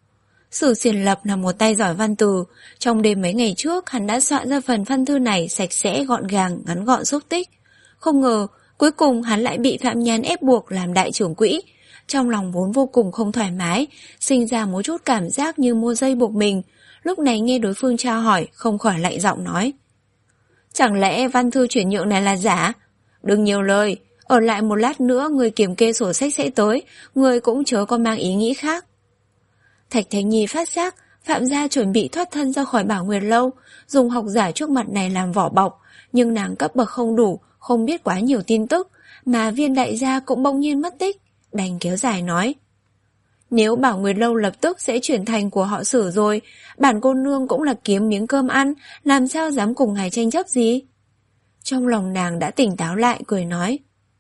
Sử Xiển Lập là một tay giỏi văn từ, trong đêm mấy ngày trước hắn đã soạn ra phần văn thư này sạch sẽ gọn gàng, ngắn gọn xúc tích. Không ngờ, cuối cùng hắn lại bị Phạm Nhàn ép buộc làm đại trưởng quỹ. Trong lòng vốn vô cùng không thoải mái, sinh ra một chút cảm giác như mua dây buộc mình. Lúc này nghe đối phương tra hỏi, không khỏi lạnh giọng nói. Chẳng lẽ văn thư chuyển nhượng này là giả? Đừng nhiều lời, ở lại một lát nữa người kiểm kê sổ sách sẽ tới, người cũng chớ có mang ý nghĩ khác. Thạch Thanh Nhi phát giác, Phạm gia chuẩn bị thoát thân ra khỏi Bảo Nguyệt Lâu, dùng học giả trước mặt này làm vỏ bọc, nhưng nàng cấp bậc không đủ, không biết quá nhiều tin tức, mà Viên đại gia cũng bỗng nhiên mất tích, đành kéo dài nói. Nếu Bảo Nguyệt Lâu lập tức sẽ chuyển thành của họ Sử rồi, bản cô nương cũng là kiếm miếng cơm ăn, làm sao dám cùng ngài tranh chấp gì? Trong lòng nàng đã tỉnh táo lại, cười nói.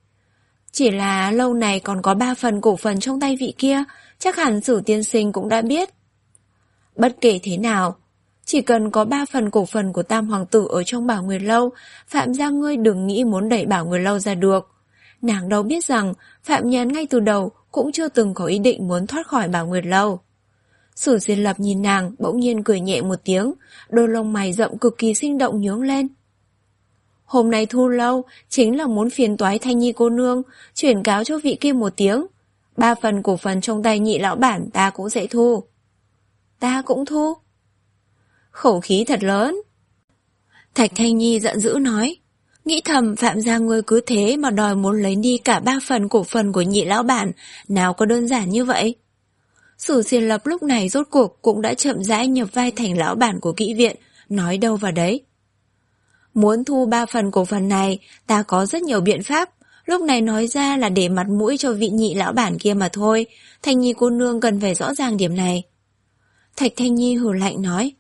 Chỉ là lâu này còn có ba phần cổ phần trong tay vị kia, chắc hẳn Sử tiên sinh cũng đã biết. Bất kể thế nào, chỉ cần có ba phần cổ phần của Tam Hoàng tử ở trong Bảo Nguyệt Lâu, Phạm gia ngươi đừng nghĩ muốn đẩy Bảo Nguyệt Lâu ra được. Nàng đâu biết rằng Phạm Nhàn ngay từ đầu cũng chưa từng có ý định muốn thoát khỏi Bảo Nguyệt Lâu. Sử Xiển Lập nhìn nàng bỗng nhiên cười nhẹ một tiếng, đôi lông mày rậm cực kỳ sinh động nhướng lên. Hôm nay thu lâu chính là muốn phiền toái Thanh Nhi cô nương, chuyển cáo cho vị kia một tiếng. Ba phần cổ phần trong tay nhị lão bản ta cũng sẽ thu. Ta cũng thu. Khẩu khí thật lớn. Thạch Thanh Nhi giận dữ nói. Nghĩ thầm Phạm gia ngươi cứ thế mà đòi muốn lấy đi cả ba phần cổ phần của nhị lão bản, nào có đơn giản như vậy. Sử Xiển Lập lúc này rốt cuộc cũng đã chậm rãi nhập vai thành lão bản của kỹ viện, nói đâu vào đấy. Muốn thu ba phần cổ phần này, ta có rất nhiều biện pháp, lúc này nói ra là để mặt mũi cho vị nhị lão bản kia mà thôi, Thanh Nhi cô nương cần phải rõ ràng điểm này. Thạch Thanh Nhi hừ lạnh nói.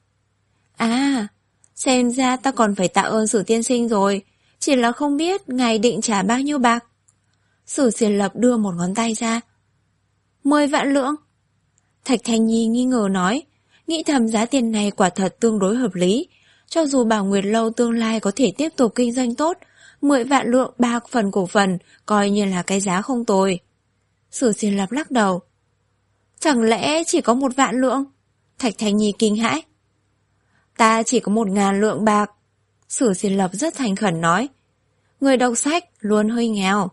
À, xem ra ta còn phải tạ ơn Sử tiên sinh rồi, chỉ là không biết ngài định trả bao nhiêu bạc. Sử Xiển Lập đưa một ngón tay ra. Mười vạn lượng. Thạch Thanh Nhi nghi ngờ nói, nghĩ thầm giá tiền này quả thật tương đối hợp lý. Cho dù Bảo Nguyệt Lâu tương lai có thể tiếp tục kinh doanh tốt, mười vạn lượng ba phần cổ phần coi như là cái giá không tồi. Sử Xiển Lập lắc đầu. Chẳng lẽ chỉ có một vạn lượng? Thạch Thanh Nhi kinh hãi. Ta chỉ có một ngàn lượng bạc. Sử Xiển Lập rất thành khẩn nói. Người đọc sách luôn hơi nghèo.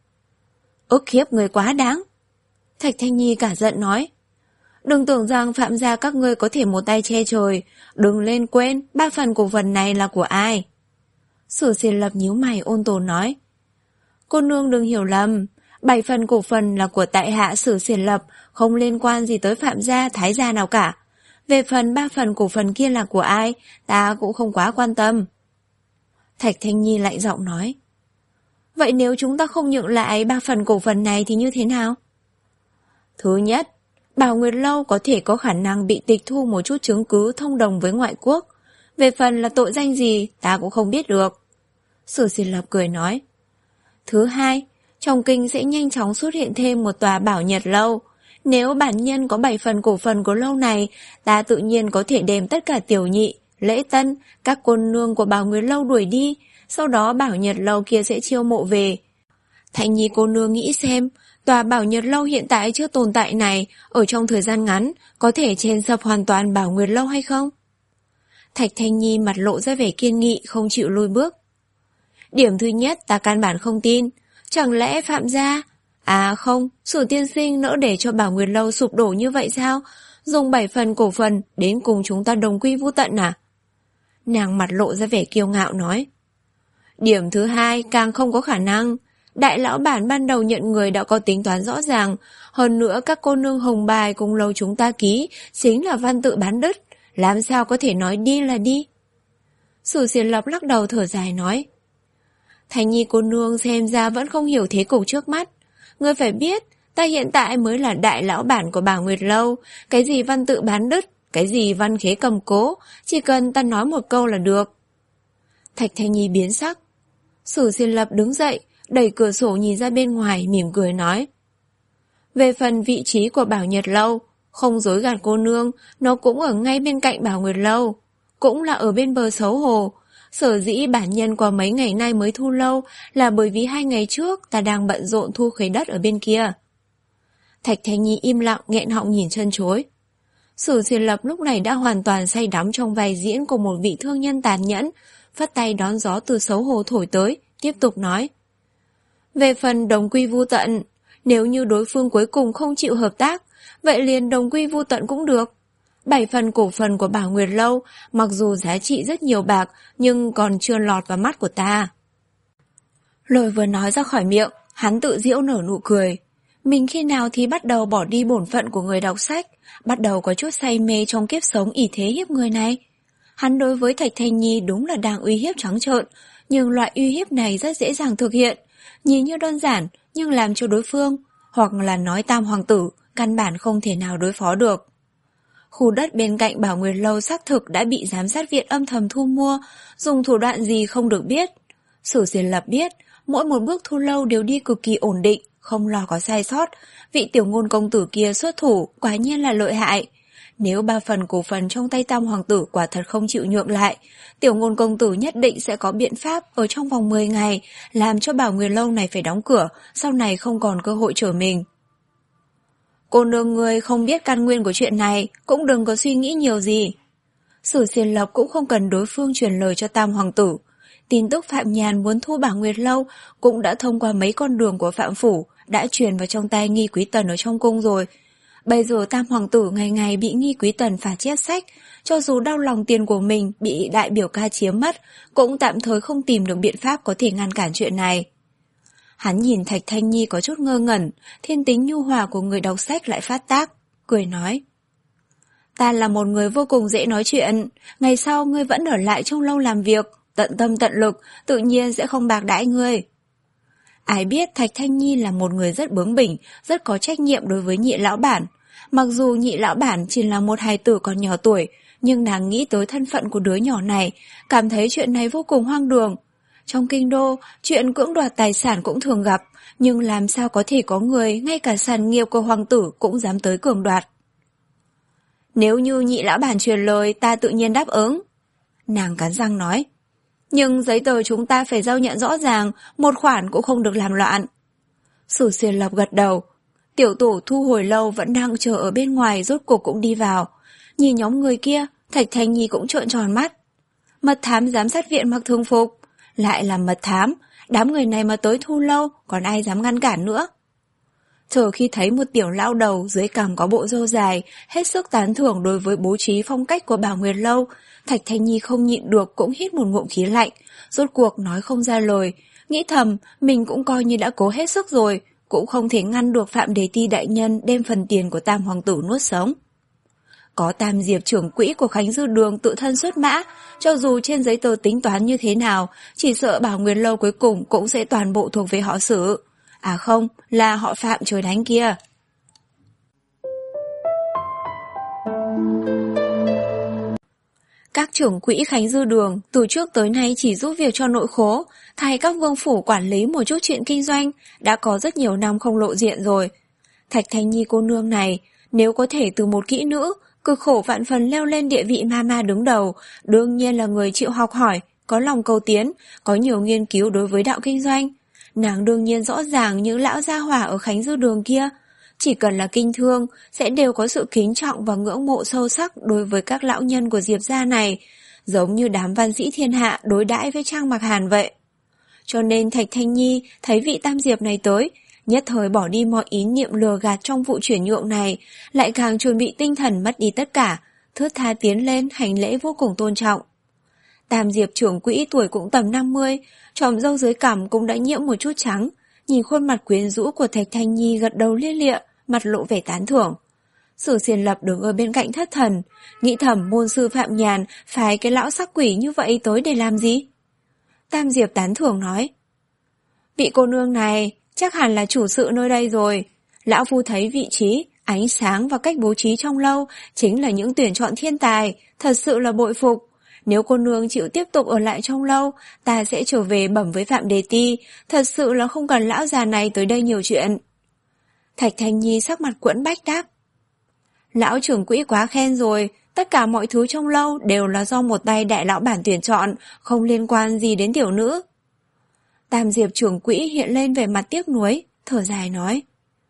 Ức hiếp người quá đáng. Thạch Thanh Nhi cả giận nói. Đừng tưởng rằng Phạm gia các ngươi có thể một tay che trời. Đừng lên quên ba phần cổ phần này là của ai. Sử Xiên Lập nhíu mày ôn tồn nói. Cô nương đừng hiểu lầm. Bảy phần cổ phần là của tại hạ Sử Xiên Lập, không liên quan gì tới Phạm gia, Thái gia nào cả. Về phần ba phần cổ phần kia là của ai, ta cũng không quá quan tâm. Thạch Thanh Nhi lạnh giọng nói. Vậy nếu chúng ta không nhượng lại ba phần cổ phần này thì như thế nào? Thứ nhất, Bảo Nguyệt Lâu có thể có khả năng bị tịch thu một chút chứng cứ thông đồng với ngoại quốc. Về phần là tội danh gì, ta cũng không biết được. Sử Xiên Lập cười nói. Thứ hai, trong kinh sẽ nhanh chóng xuất hiện thêm một tòa Bảo Nhật Lâu. Nếu bản nhân có bảy phần cổ phần của lâu này, ta tự nhiên có thể đem tất cả tiểu nhị, lễ tân, các cô nương của Bảo Nguyệt Lâu đuổi đi, sau đó Bảo Nhật Lâu kia sẽ chiêu mộ về. Thanh Nhi cô nương nghĩ xem, tòa Bảo Nhật Lâu hiện tại chưa tồn tại này, ở trong thời gian ngắn, có thể chèn sập hoàn toàn Bảo Nguyệt Lâu hay không? Thạch Thanh Nhi mặt lộ ra vẻ kiên nghị, không chịu lùi bước. Điểm thứ nhất ta căn bản không tin, chẳng lẽ Phạm gia... À không, Sử tiên sinh nỡ để cho Bảo Nguyệt Lâu sụp đổ như vậy sao? Dùng bảy phần cổ phần đến cùng chúng ta đồng quy vu tận à? Nàng mặt lộ ra vẻ kiêu ngạo nói. Điểm thứ hai càng không có khả năng. Đại lão bản ban đầu nhận người đã có tính toán rõ ràng. Hơn nữa các cô nương hồng bài cùng lâu chúng ta ký chính là văn tự bán đứt. Làm sao có thể nói đi là đi? Sử Xiên Lập lắc đầu thở dài nói. Thanh Nhi cô nương xem ra vẫn không hiểu thế cục trước mắt. Ngươi phải biết, ta hiện tại mới là đại lão bản của Bảo Nguyệt Lâu. Cái gì văn tự bán đứt, cái gì văn khế cầm cố, chỉ cần ta nói một câu là được. Thạch Thanh Nhi biến sắc. Sử Xiên Lập đứng dậy, đẩy cửa sổ nhìn ra bên ngoài, mỉm cười nói. Về phần vị trí của Bảo Nhật Lâu, không dối gạt cô nương, nó cũng ở ngay bên cạnh Bảo Nguyệt Lâu. Cũng là ở bên bờ Xấu Hồ. Sở dĩ bản nhân qua mấy ngày nay mới thu lâu là bởi vì hai ngày trước ta đang bận rộn thu khế đất ở bên kia. Thạch Thanh Nhi im lặng nghẹn họng nhìn chân chối. Sử Xiên Lập lúc này đã hoàn toàn say đắm trong vai diễn của một vị thương nhân tàn nhẫn, phất tay đón gió từ Xấu Hồ thổi tới, tiếp tục nói. Về phần đồng quy vu tận, nếu như đối phương cuối cùng không chịu hợp tác, vậy liền đồng quy vu tận cũng được. Bảy phần cổ phần của Bảo Nguyệt Lâu, mặc dù giá trị rất nhiều bạc, nhưng còn chưa lọt vào mắt của ta. Lời vừa nói ra khỏi miệng, hắn tự giễu nở nụ cười. Mình khi nào thì bắt đầu bỏ đi bổn phận của người đọc sách, bắt đầu có chút say mê trong kiếp sống ỷ thế hiếp người này. Hắn đối với Thạch Thanh Nhi đúng là đang uy hiếp trắng trợn, nhưng loại uy hiếp này rất dễ dàng thực hiện. Nhìn như đơn giản, nhưng làm cho đối phương, hoặc là nói Tam Hoàng tử, căn bản không thể nào đối phó được. Khu đất bên cạnh Bảo Nguyệt Lâu xác thực đã bị giám sát viện âm thầm thu mua, dùng thủ đoạn gì không được biết. Sử Xiên Lập biết, mỗi một bước thu lâu đều đi cực kỳ ổn định, không lo có sai sót. Vị tiểu ngôn công tử kia xuất thủ, quả nhiên là lợi hại. Nếu ba phần cổ phần trong tay Tam Hoàng tử quả thật không chịu nhượng lại, tiểu ngôn công tử nhất định sẽ có biện pháp ở trong vòng mười ngày, làm cho Bảo Nguyệt Lâu này phải đóng cửa, sau này không còn cơ hội trở mình. Cô nương ngươi không biết căn nguyên của chuyện này, cũng đừng có suy nghĩ nhiều gì. Sử Xiên Lập cũng không cần đối phương truyền lời cho Tam Hoàng tử. Tin tức Phạm Nhàn muốn thu Bảo Nguyệt Lâu cũng đã thông qua mấy con đường của Phạm Phủ, đã truyền vào trong tay Nghi Quý Tần ở trong cung rồi. Bây giờ Tam Hoàng tử ngày ngày bị Nghi Quý Tần phạt chép sách, cho dù đau lòng tiền của mình bị đại biểu ca chiếm mất, cũng tạm thời không tìm được biện pháp có thể ngăn cản chuyện này. Hắn nhìn Thạch Thanh Nhi có chút ngơ ngẩn, thiên tính nhu hòa của người đọc sách lại phát tác, cười nói. Ta là một người vô cùng dễ nói chuyện, ngày sau ngươi vẫn ở lại trong lâu làm việc, tận tâm tận lực, tự nhiên sẽ không bạc đãi ngươi. Ai biết Thạch Thanh Nhi là một người rất bướng bỉnh, rất có trách nhiệm đối với nhị lão bản. Mặc dù nhị lão bản chỉ là một hài tử còn nhỏ tuổi, nhưng nàng nghĩ tới thân phận của đứa nhỏ này, cảm thấy chuyện này vô cùng hoang đường. Trong kinh đô, chuyện cưỡng đoạt tài sản cũng thường gặp, nhưng làm sao có thể có người ngay cả sản nghiệp của hoàng tử cũng dám tới cưỡng đoạt. Nếu như nhị lão bản truyền lời, ta tự nhiên đáp ứng. Nàng cắn răng nói. Nhưng giấy tờ chúng ta phải giao nhận rõ ràng, một khoản cũng không được làm loạn. Sử Xiên Lập gật đầu. Tiểu tổ thu hồi lâu vẫn đang chờ ở bên ngoài, rốt cuộc cũng đi vào. Nhìn nhóm người kia, Thạch Thanh Nhi cũng trợn tròn mắt. Mật thám giám sát viện mặc thường phục, lại là mật thám, Đám người này mà tới Thu Lâu, còn ai dám ngăn cản nữa. Chờ khi thấy một tiểu lão đầu dưới cằm có bộ râu dài, hết sức tán thưởng đối với bố trí phong cách của Bảo Nguyệt Lâu, Thạch Thanh Nhi không nhịn được cũng hít một ngụm khí lạnh, rốt cuộc nói không ra lời, nghĩ thầm mình cũng coi như đã cố hết sức rồi, cũng không thể ngăn được Phạm Đề Ti đại nhân đem phần tiền của Tam hoàng tử nuốt sống. Có Tam Diệp trưởng quỹ của Khánh Dư Đường tự thân xuất mã, cho dù trên giấy tờ tính toán như thế nào, chỉ sợ Bảo Nguyệt Lâu cuối cùng cũng sẽ toàn bộ thuộc về họ Sử. À không, là họ Phạm trời đánh kia. Các trưởng quỹ Khánh Dư Đường từ trước tới nay chỉ giúp việc cho nội khố, thay các vương phủ quản lý một chút chuyện kinh doanh, đã có rất nhiều năm không lộ diện rồi. Thạch Thanh Nhi cô nương này, nếu có thể từ một kỹ nữ, cực khổ vạn phần leo lên địa vị ma ma đứng đầu, đương nhiên là người chịu học hỏi, có lòng cầu tiến, có nhiều nghiên cứu đối với đạo kinh doanh. Nàng đương nhiên rõ ràng những lão gia hỏa ở Khánh Dư Đường kia, chỉ cần là kinh thương, sẽ đều có sự kính trọng và ngưỡng mộ sâu sắc đối với các lão nhân của Diệp gia này, giống như đám văn sĩ thiên hạ đối đãi với Trang Mặc Hàn vậy. Cho nên Thạch Thanh Nhi thấy vị Tam Diệp này tới, nhất thời bỏ đi mọi ý niệm lừa gạt trong vụ chuyển nhượng này, lại càng chuẩn bị tinh thần mất đi tất cả, thướt tha tiến lên hành lễ vô cùng tôn trọng. Tam Diệp trưởng quỹ tuổi cũng tầm năm mươi, tròm râu dưới cằm cũng đã nhiễm một chút trắng, nhìn khuôn mặt quyến rũ của Thạch Thanh Nhi gật đầu lia lịa, mặt lộ vẻ tán thưởng. Sử Xiển Lập đứng ở bên cạnh thất thần, nghĩ thầm môn sư Phạm Nhàn phái cái lão sắc quỷ như vậy tới để làm gì? Tam Diệp tán thưởng nói, vị cô nương này chắc hẳn là chủ sự nơi đây rồi. Lão phu thấy vị trí, ánh sáng và cách bố trí trong lâu chính là những tuyển chọn thiên tài, thật sự là bội phục. Nếu cô nương chịu tiếp tục ở lại trong lâu, ta sẽ trở về bẩm với Phạm Đề Ti, thật sự là không cần lão già này tới đây nhiều chuyện. Thạch Thanh Nhi sắc mặt quẫn bách đáp, lão trưởng quỹ quá khen rồi, tất cả mọi thứ trong lâu đều là do một tay đại lão bản tuyển chọn, không liên quan gì đến tiểu nữ. Tam Diệp trưởng quỹ hiện lên về mặt tiếc nuối, thở dài nói,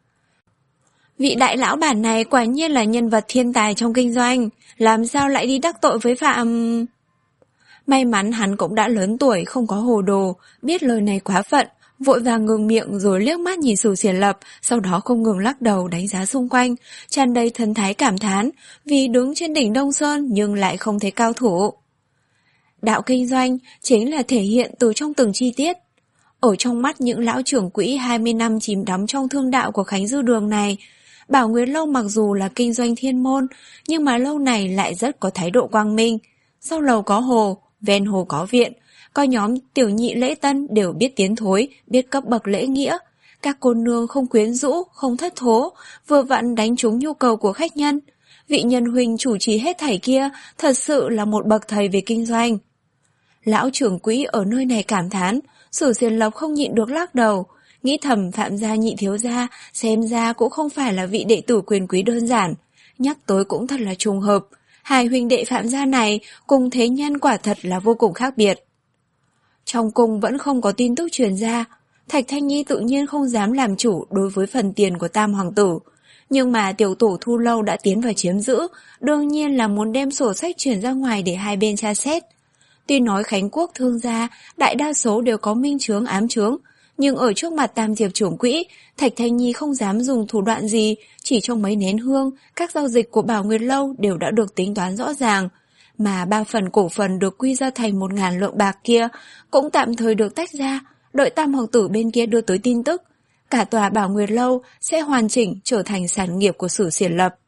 vị đại lão bản này quả nhiên là nhân vật thiên tài trong kinh doanh, làm sao lại đi đắc tội với Phạm... May mắn hắn cũng đã lớn tuổi, không có hồ đồ, biết lời này quá phận, vội vàng ngừng miệng rồi liếc mắt nhìn Sử Xiển Lập, sau đó không ngừng lắc đầu đánh giá xung quanh, tràn đầy thần thái cảm thán, vì đứng trên đỉnh Đông Sơn nhưng lại không thấy cao thủ. Đạo kinh doanh chính là thể hiện từ trong từng chi tiết. Ở trong mắt những lão trưởng quỹ hai mươi năm chìm đắm trong thương đạo của Khánh Dư Đường này, Bảo Nguyệt Lâu mặc dù là kinh doanh thiên môn, nhưng mà lâu này lại rất có thái độ quang minh. Sau lầu có hồ, ven hồ có viện, coi nhóm tiểu nhị lễ tân đều biết tiến thối, biết cấp bậc lễ nghĩa. Các cô nương không quyến rũ, không thất thố, vừa vặn đánh trúng nhu cầu của khách nhân. Vị nhân huynh chủ trì hết thảy kia thật sự là một bậc thầy về kinh doanh. Lão trưởng quỹ ở nơi này cảm thán, Sử Xiển Lập không nhịn được lắc đầu, nghĩ thầm Phạm gia nhị thiếu gia xem ra cũng không phải là vị đệ tử quyền quý đơn giản. Nhắc tới cũng thật là trùng hợp, hai huynh đệ Phạm gia này cùng thế nhân quả thật là vô cùng khác biệt. Trong cung vẫn không có tin tức truyền ra, Thạch Thanh Nhi tự nhiên không dám làm chủ đối với phần tiền của Tam hoàng tử. Nhưng mà tiểu tổ Thu Lâu đã tiến vào chiếm giữ, đương nhiên là muốn đem sổ sách chuyển ra ngoài để hai bên tra xét. Tuy nói Khánh Quốc thương gia, đại đa số đều có minh chướng ám chướng, nhưng ở trước mặt Tam Diệp trưởng quỹ, Thạch Thanh Nhi không dám dùng thủ đoạn gì, chỉ trong mấy nén hương, các giao dịch của Bảo Nguyệt Lâu đều đã được tính toán rõ ràng. Mà ba phần cổ phần được quy ra thành một ngàn lượng bạc kia, cũng tạm thời được tách ra, đợi Tam hoàng tử bên kia đưa tới tin tức. Cả tòa Bảo Nguyệt Lâu sẽ hoàn chỉnh trở thành sản nghiệp của Sử Xiển Lập.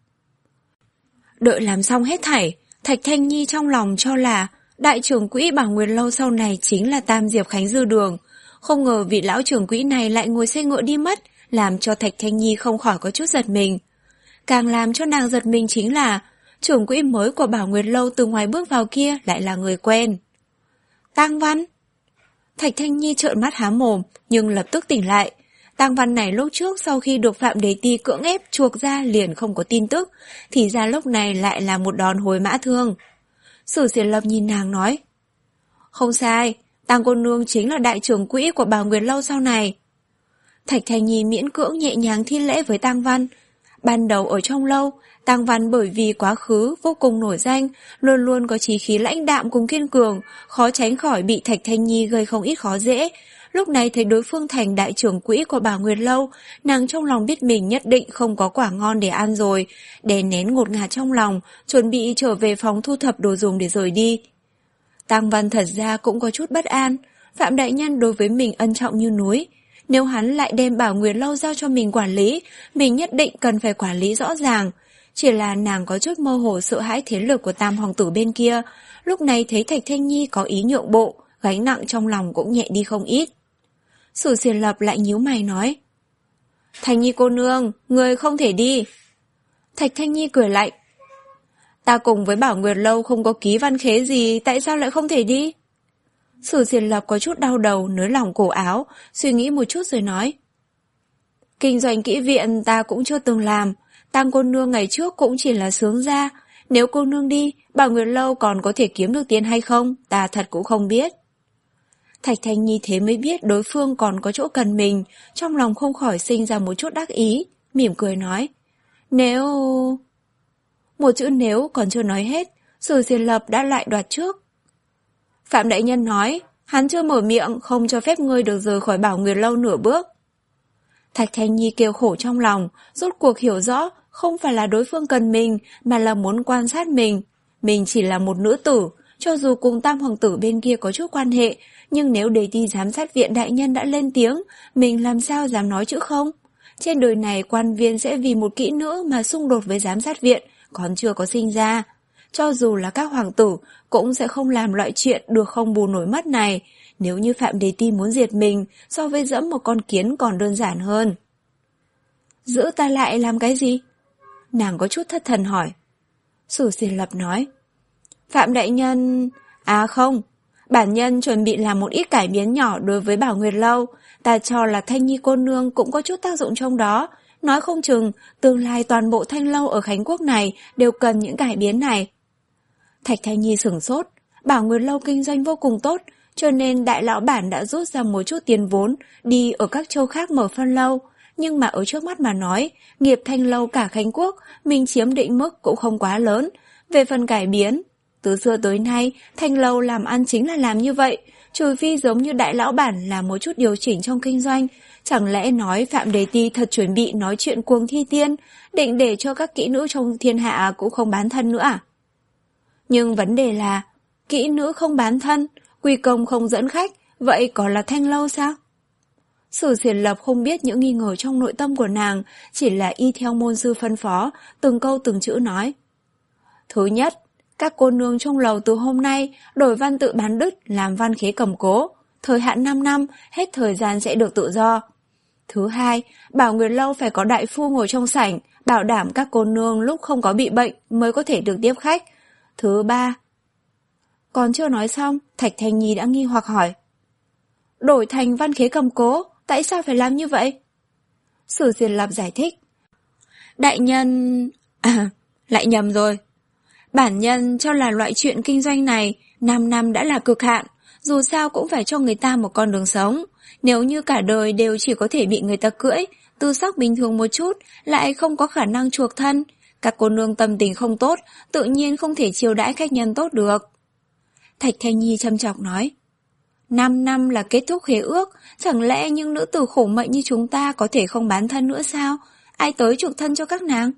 Đợi làm xong hết thảy, Thạch Thanh Nhi trong lòng cho là đại trưởng quỹ Bảo Nguyệt Lâu sau này chính là Tam Diệp Khánh Dư Đường. Không ngờ vị lão trưởng quỹ này lại ngồi xe ngựa đi mất, làm cho Thạch Thanh Nhi không khỏi có chút giật mình. Càng làm cho nàng giật mình chính là trưởng quỹ mới của Bảo Nguyệt Lâu từ ngoài bước vào kia lại là người quen. Tang Văn. Thạch Thanh Nhi trợn mắt há mồm, nhưng lập tức tỉnh lại. Tang Văn này lúc trước sau khi được Phạm Đề Ti cưỡng ép chuộc ra liền không có tin tức, thì ra lúc này lại là một đòn hồi mã thương. Sử Xiển Lập nhìn nàng nói, không sai, Tang cô nương chính là đại trưởng quỹ của Bảo Nguyệt Lâu sau này. Thạch Thanh Nhi miễn cưỡng nhẹ nhàng thi lễ với Tang Văn. Ban đầu ở trong lâu, Tang Văn bởi vì quá khứ vô cùng nổi danh, luôn luôn có chí khí lãnh đạm cùng kiên cường, khó tránh khỏi bị Thạch Thanh Nhi gây không ít khó dễ, Lúc này thấy đối phương thành đại trưởng quỹ của Bảo Nguyệt Lâu, nàng trong lòng biết mình nhất định không có quả ngon để ăn rồi, đè nén ngột ngạt trong lòng, chuẩn bị trở về phòng thu thập đồ dùng để rời đi. Tang Văn thật ra cũng có chút bất an, Phạm đại nhân đối với mình ân trọng như núi. Nếu hắn lại đem Bảo Nguyệt Lâu giao cho mình quản lý, mình nhất định cần phải quản lý rõ ràng. Chỉ là nàng có chút mơ hồ sợ hãi thế lực của Tam hoàng tử bên kia, lúc này thấy Thạch Thanh Nhi có ý nhượng bộ, gánh nặng trong lòng cũng nhẹ đi không ít. Sử Xiển Lập lại nhíu mày nói, Thanh Nhi cô nương, người không thể đi. Thạch Thanh Nhi cười lạnh, ta cùng với Bảo Nguyệt Lâu không có ký văn khế gì, tại sao lại không thể đi? Sử Xiển Lập có chút đau đầu, nới lỏng cổ áo, suy nghĩ một chút rồi nói, kinh doanh kỹ viện ta cũng chưa từng làm, Tang cô nương ngày trước cũng chỉ là sướng gia, nếu cô nương đi, Bảo Nguyệt Lâu còn có thể kiếm được tiền hay không, ta thật cũng không biết. Thạch Thanh Nhi thế mới biết đối phương còn có chỗ cần mình, trong lòng không khỏi sinh ra một chút đắc ý, mỉm cười nói, nếu... Một chữ nếu còn chưa nói hết, Sử Xiển Lập đã lại đoạt trước. Phạm đại nhân nói, hắn chưa mở miệng, không cho phép ngươi được rời khỏi Bảo Nguyệt Lâu nửa bước. Thạch Thanh Nhi kêu khổ trong lòng, rốt cuộc hiểu rõ, không phải là đối phương cần mình, mà là muốn quan sát mình. Mình chỉ là một nữ tử, cho dù cùng Tam hoàng tử bên kia có chút quan hệ, nhưng nếu đề ti giám sát viện đại nhân đã lên tiếng, mình làm sao dám nói chữ không? Trên đời này quan viên sẽ vì một kỹ nữ mà xung đột với giám sát viện, còn chưa có sinh ra. Cho dù là các hoàng tử, cũng sẽ không làm loại chuyện được không bù nổi mắt này. Nếu như Phạm Đề Ti muốn diệt mình, so với dẫm một con kiến còn đơn giản hơn. Giữ ta lại làm cái gì? Nàng có chút thất thần hỏi. Sử Xiển Lập nói, Phạm đại nhân... À không, bản nhân chuẩn bị làm một ít cải biến nhỏ đối với Bảo Nguyệt Lâu. Ta cho là Thanh Nhi cô nương cũng có chút tác dụng trong đó. Nói không chừng, tương lai toàn bộ Thanh Lâu ở Khánh Quốc này đều cần những cải biến này. Thạch Thanh Nhi sửng sốt, Bảo Nguyệt Lâu kinh doanh vô cùng tốt, cho nên đại lão bản đã rút ra một chút tiền vốn đi ở các châu khác mở phân lâu. Nhưng mà ở trước mắt mà nói, nghiệp Thanh Lâu cả Khánh Quốc, mình chiếm định mức cũng không quá lớn. Về phần cải biến, từ xưa tới nay, Thanh Lâu làm ăn chính là làm như vậy, trừ phi giống như đại lão bản làm một chút điều chỉnh trong kinh doanh. Chẳng lẽ nói Phạm Đề Ti thật chuẩn bị nói chuyện cuồng thi tiên, định để cho các kỹ nữ trong thiên hạ cũng không bán thân nữa à? Nhưng vấn đề là, kỹ nữ không bán thân, quy công không dẫn khách, vậy có là Thanh Lâu sao? Sử Xiển Lập không biết những nghi ngờ trong nội tâm của nàng, chỉ là y theo môn sư phân phó, từng câu từng chữ nói. Thứ nhất, các cô nương trong lầu từ hôm nay đổi văn tự bán đứt làm văn khế cầm cố, thời hạn năm năm, hết thời gian sẽ được tự do. Thứ hai, Bảo Nguyệt Lâu phải có đại phu ngồi trong sảnh, bảo đảm các cô nương lúc không có bị bệnh mới có thể được tiếp khách. Thứ ba... Còn chưa nói xong, Thạch Thanh Nhi đã nghi hoặc hỏi. Đổi thành văn khế cầm cố, tại sao phải làm như vậy? Sử Xiển Lập giải thích. Đại nhân... À, lại nhầm rồi. Bản nhân cho là loại chuyện kinh doanh này, năm năm đã là cực hạn, dù sao cũng phải cho người ta một con đường sống. Nếu như cả đời đều chỉ có thể bị người ta cưỡi, tư sắc bình thường một chút, lại không có khả năng chuộc thân. Các cô nương tâm tình không tốt, tự nhiên không thể chiêu đãi khách nhân tốt được. Thạch Thanh Nhi châm chọc nói. Năm năm là kết thúc khế ước, chẳng lẽ những nữ tử khổ mệnh như chúng ta có thể không bán thân nữa sao? Ai tới chuộc thân cho các nàng?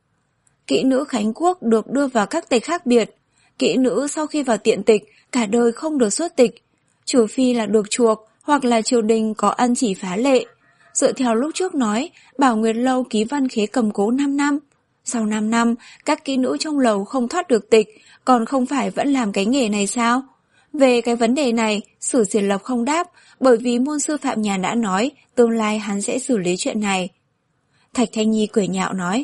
Kỹ nữ Khánh Quốc được đưa vào các tịch khác biệt. Kỹ nữ sau khi vào tiện tịch, cả đời không được xuất tịch. Trừ phi là được chuộc, hoặc là triều đình có ân chỉ phá lệ. Dựa theo lúc trước nói, Bảo Nguyệt Lâu ký văn khế cầm cố năm năm. Sau năm năm, các kỹ nữ trong lầu không thoát được tịch, còn không phải vẫn làm cái nghề này sao? Về cái vấn đề này, Sử Xiển Lập không đáp, bởi vì môn sư Phạm Nhàn đã nói, tương lai hắn sẽ xử lý chuyện này. Thạch Thanh Nhi cười nhạo nói.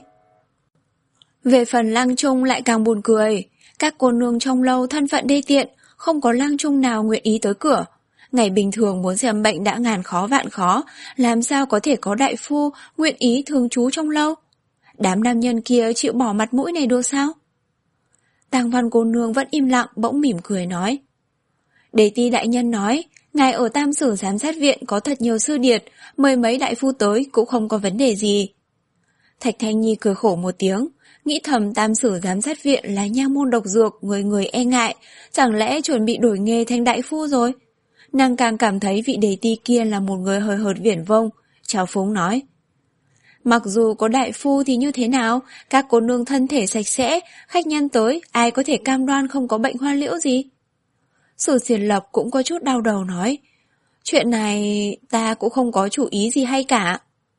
Về phần lang trung lại càng buồn cười, các cô nương trong lâu thân phận đê tiện, không có lang trung nào nguyện ý tới cửa. Ngày bình thường muốn xem bệnh đã ngàn khó vạn khó, làm sao có thể có đại phu nguyện ý thường trú trong lâu? Đám nam nhân kia chịu bỏ mặt mũi này được sao? Tang Văn cô nương vẫn im lặng, bỗng mỉm cười nói. Đề ti đại nhân nói, ngài ở Tam Sử giám sát viện có thật nhiều sư điệt, mời mấy đại phu tới cũng không có vấn đề gì. Thạch Thanh Nhi cười khổ một tiếng, nghĩ thầm Tam Sử giám sát viện là nha môn độc dược, người người e ngại, chẳng lẽ chuẩn bị đổi nghề thành đại phu rồi? Nàng càng cảm thấy vị đề ti kia là một người hời hợt viển vông, trào phúng nói. Mặc dù có đại phu thì như thế nào, các cô nương thân thể sạch sẽ, khách nhân tới, ai có thể cam đoan không có bệnh hoa liễu gì? Sử Xiển Lập cũng có chút đau đầu nói, chuyện này ta cũng không có chủ ý gì hay cả.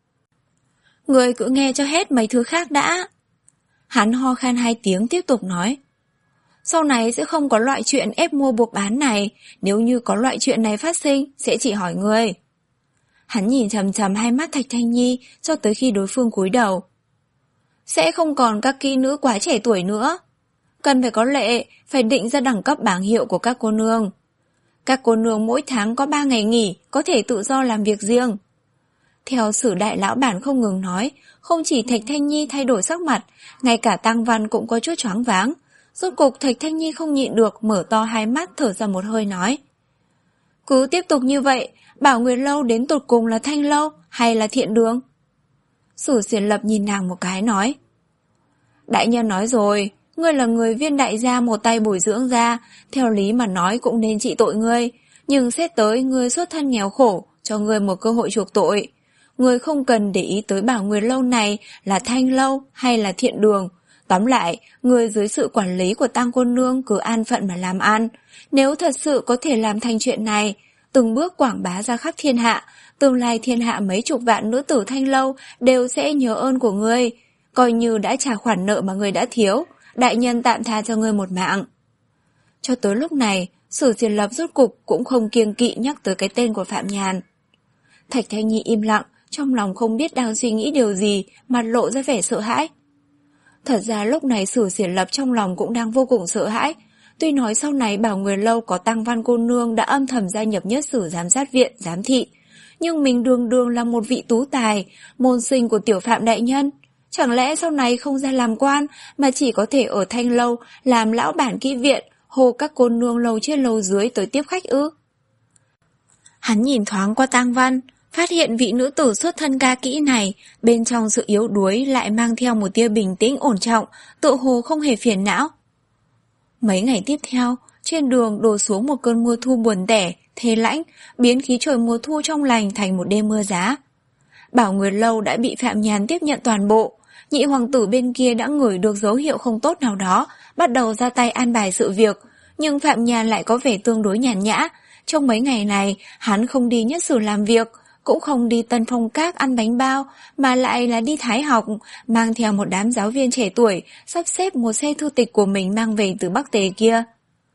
Người cứ nghe cho hết mấy thứ khác đã. Hắn ho khan hai tiếng tiếp tục nói, sau này sẽ không có loại chuyện ép mua buộc bán này, nếu như có loại chuyện này phát sinh, sẽ chỉ hỏi người. Hắn nhìn chằm chằm hai mắt Thạch Thanh Nhi cho tới khi đối phương cúi đầu. Sẽ không còn các kỹ nữ quá trẻ tuổi nữa. Cần phải có lệ, phải định ra đẳng cấp bảng hiệu của các cô nương. Các cô nương mỗi tháng có ba ngày nghỉ, có thể tự do làm việc riêng. Theo Sử đại lão bản không ngừng nói, không chỉ Thạch Thanh Nhi thay đổi sắc mặt, ngay cả Tăng Văn cũng có chút choáng váng. Rốt cục Thạch Thanh Nhi không nhịn được, mở to hai mắt thở ra một hơi nói. Cứ tiếp tục như vậy, Bảo Nguyệt Lâu đến tột cùng là Thanh Lâu hay là Thiện Đường? Sử Xiển Lập nhìn nàng một cái nói. Đại nhân nói rồi, ngươi là người Viên đại gia một tay bồi dưỡng ra, theo lý mà nói cũng nên trị tội ngươi, nhưng xét tới ngươi xuất thân nghèo khổ, cho ngươi một cơ hội chuộc tội. Ngươi không cần để ý tới Bảo Nguyệt Lâu này là Thanh Lâu hay là Thiện Đường. Tóm lại, ngươi dưới sự quản lý của Tăng cô nương cứ an phận mà làm ăn. Nếu thật sự có thể làm thành chuyện này, từng bước quảng bá ra khắp thiên hạ, tương lai thiên hạ mấy chục vạn nữ tử Thanh Lâu đều sẽ nhớ ơn của ngươi. Coi như đã trả khoản nợ mà ngươi đã thiếu, đại nhân tạm tha cho ngươi một mạng. Cho tới lúc này, Sử Xiển Lập rốt cục cũng không kiêng kỵ nhắc tới cái tên của Phạm Nhàn. Thạch Thanh Nhi im lặng, trong lòng không biết đang suy nghĩ điều gì, mặt lộ ra vẻ sợ hãi. Thật ra lúc này Sử Xiển Lập trong lòng cũng đang vô cùng sợ hãi. Tuy nói sau này Bảo Nguyệt Lâu có Tăng Văn cô nương đã âm thầm gia nhập Nhất Sử giám sát viện, giám thị, nhưng mình đường đường là một vị tú tài, môn sinh của tiểu Phạm đại nhân. Chẳng lẽ sau này không ra làm quan mà chỉ có thể ở Thanh Lâu làm lão bản kỹ viện, hô các cô nương lầu trên lầu dưới tới tiếp khách ư? Hắn nhìn thoáng qua Tăng Văn, phát hiện vị nữ tử xuất thân ca kỹ này, bên trong sự yếu đuối lại mang theo một tia bình tĩnh ổn trọng, tự hồ không hề phiền não. Mấy ngày tiếp theo, trên đường đổ xuống một cơn mưa thu buồn tẻ, thê lãnh, biến khí trời mùa thu trong lành thành một đêm mưa giá. Bảo Nguyệt Lâu đã bị Phạm Nhàn tiếp nhận toàn bộ, nhị hoàng tử bên kia đã ngửi được dấu hiệu không tốt nào đó, bắt đầu ra tay an bài sự việc, nhưng Phạm Nhàn lại có vẻ tương đối nhàn nhã. Trong mấy ngày này, hắn không đi Nhất Sử làm việc, cũng không đi Tân Phong Các ăn bánh bao, mà lại là đi Thái học, mang theo một đám giáo viên trẻ tuổi, sắp xếp một xe thư tịch của mình mang về từ Bắc Tề kia.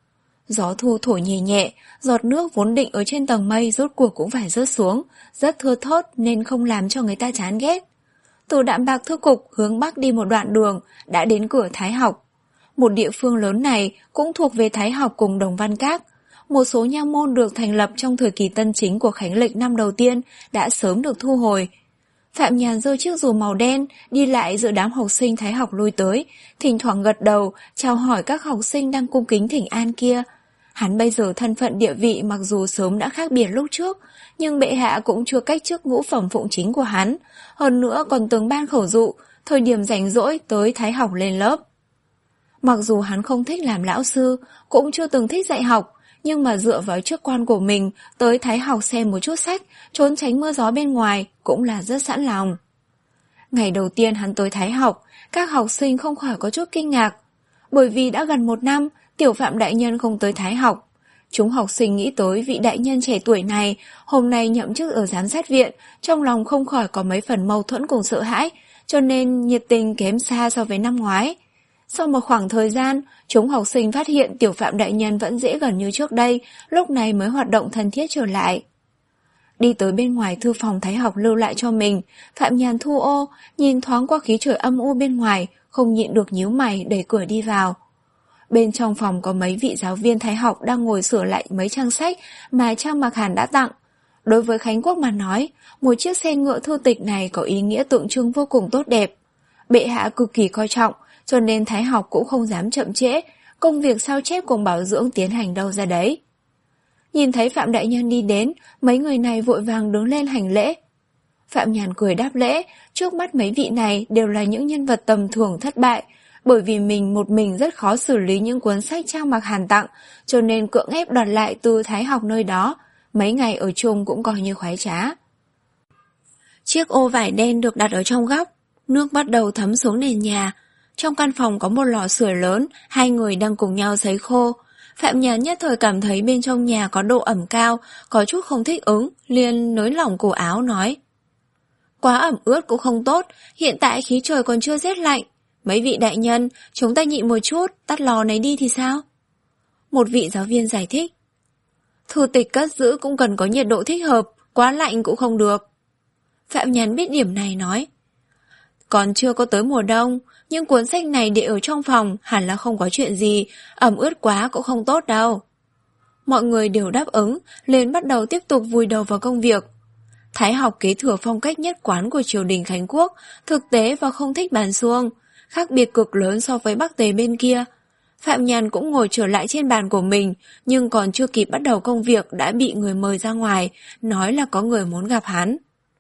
Gió thu thổi nhẹ nhẹ, giọt nước vốn định ở trên tầng mây rốt cuộc cũng phải rớt xuống, rất thưa thớt nên không làm cho người ta chán ghét. Từ Đạm Bạc Thư Cục hướng Bắc đi một đoạn đường, đã đến cửa Thái học. Một địa phương lớn này cũng thuộc về Thái học cùng Đồng Văn Các. Một số nha môn được thành lập trong thời kỳ tân chính của Khánh Lịch năm đầu tiên đã sớm được thu hồi. Phạm Nhàn giơ chiếc dù màu đen, đi lại giữa đám học sinh Thái học lui tới, thỉnh thoảng gật đầu, chào hỏi các học sinh đang cung kính thỉnh an kia. Hắn bây giờ thân phận địa vị mặc dù sớm đã khác biệt lúc trước, nhưng bệ hạ cũng chưa cách chức ngũ phẩm phụng chính của hắn, hơn nữa còn từng ban khẩu dụ, thời điểm rảnh rỗi tới Thái học lên lớp. Mặc dù hắn không thích làm lão sư, cũng chưa từng thích dạy học, nhưng mà dựa vào chức quan của mình tới Thái học xem một chút sách, trốn tránh mưa gió bên ngoài cũng là rất sẵn lòng. Ngày đầu tiên hắn tới Thái học, các học sinh không khỏi có chút kinh ngạc, bởi vì đã gần một năm tiểu Phạm đại nhân không tới Thái học. Chúng học sinh nghĩ tới vị đại nhân trẻ tuổi này hôm nay nhậm chức ở giám sát viện, trong lòng không khỏi có mấy phần mâu thuẫn cùng sợ hãi, cho nên nhiệt tình kém xa so với năm ngoái. Sau một khoảng thời gian, chúng học sinh phát hiện tiểu Phạm đại nhân vẫn dễ gần như trước đây, lúc này mới hoạt động thân thiết trở lại. Đi tới bên ngoài thư phòng Thái học lưu lại cho mình, Phạm Nhàn thu ô, nhìn thoáng qua khí trời âm u bên ngoài, không nhịn được nhíu mày đẩy cửa đi vào. Bên trong phòng có mấy vị giáo viên Thái học đang ngồi sửa lại mấy trang sách mà Trang Mạc Hàn đã tặng. Đối với Khánh Quốc mà nói, một chiếc xe ngựa thư tịch này có ý nghĩa tượng trưng vô cùng tốt đẹp. Bệ hạ cực kỳ coi trọng, cho nên Thái học cũng không dám chậm trễ, công việc sao chép cùng bảo dưỡng tiến hành đâu ra đấy. Nhìn thấy Phạm đại nhân đi đến, mấy người này vội vàng đứng lên hành lễ. Phạm Nhàn cười đáp lễ, trước mắt mấy vị này đều là những nhân vật tầm thường thất bại, bởi vì mình một mình rất khó xử lý những cuốn sách Trang Mạc Hàn tặng, cho nên cưỡng ép đoạt lại từ Thái học nơi đó, Mấy ngày ở chung cũng coi như khoái trá. Chiếc ô vải đen được đặt ở trong góc, nước bắt đầu thấm xuống nền nhà. Trong căn phòng có một lò sưởi lớn, hai người đang cùng nhau sấy khô. Phạm Nhàn nhất thời cảm thấy bên trong nhà có độ ẩm cao, có chút không thích ứng, liền nới lỏng cổ áo nói. Quá ẩm ướt cũng không tốt, hiện tại khí trời còn chưa rét lạnh. Mấy vị đại nhân, chúng ta nhịn một chút, tắt lò này đi thì sao? Một vị giáo viên giải thích. Thư tịch cất giữ cũng cần có nhiệt độ thích hợp, quá lạnh cũng không được. Phạm Nhàn biết điểm này nói. Còn chưa có tới mùa đông, nhưng cuốn sách này để ở trong phòng hẳn là không có chuyện gì, ẩm ướt quá cũng không tốt đâu. Mọi người đều đáp ứng, liền bắt đầu tiếp tục vùi đầu vào công việc. Thái học kế thừa phong cách nhất quán của triều đình Khánh Quốc, thực tế và không thích bàn suông, khác biệt cực lớn so với Bắc Tề bên kia. Phạm Nhàn cũng ngồi trở lại trên bàn của mình, nhưng còn chưa kịp bắt đầu công việc đã bị người mời ra ngoài, nói là có người muốn gặp hắn.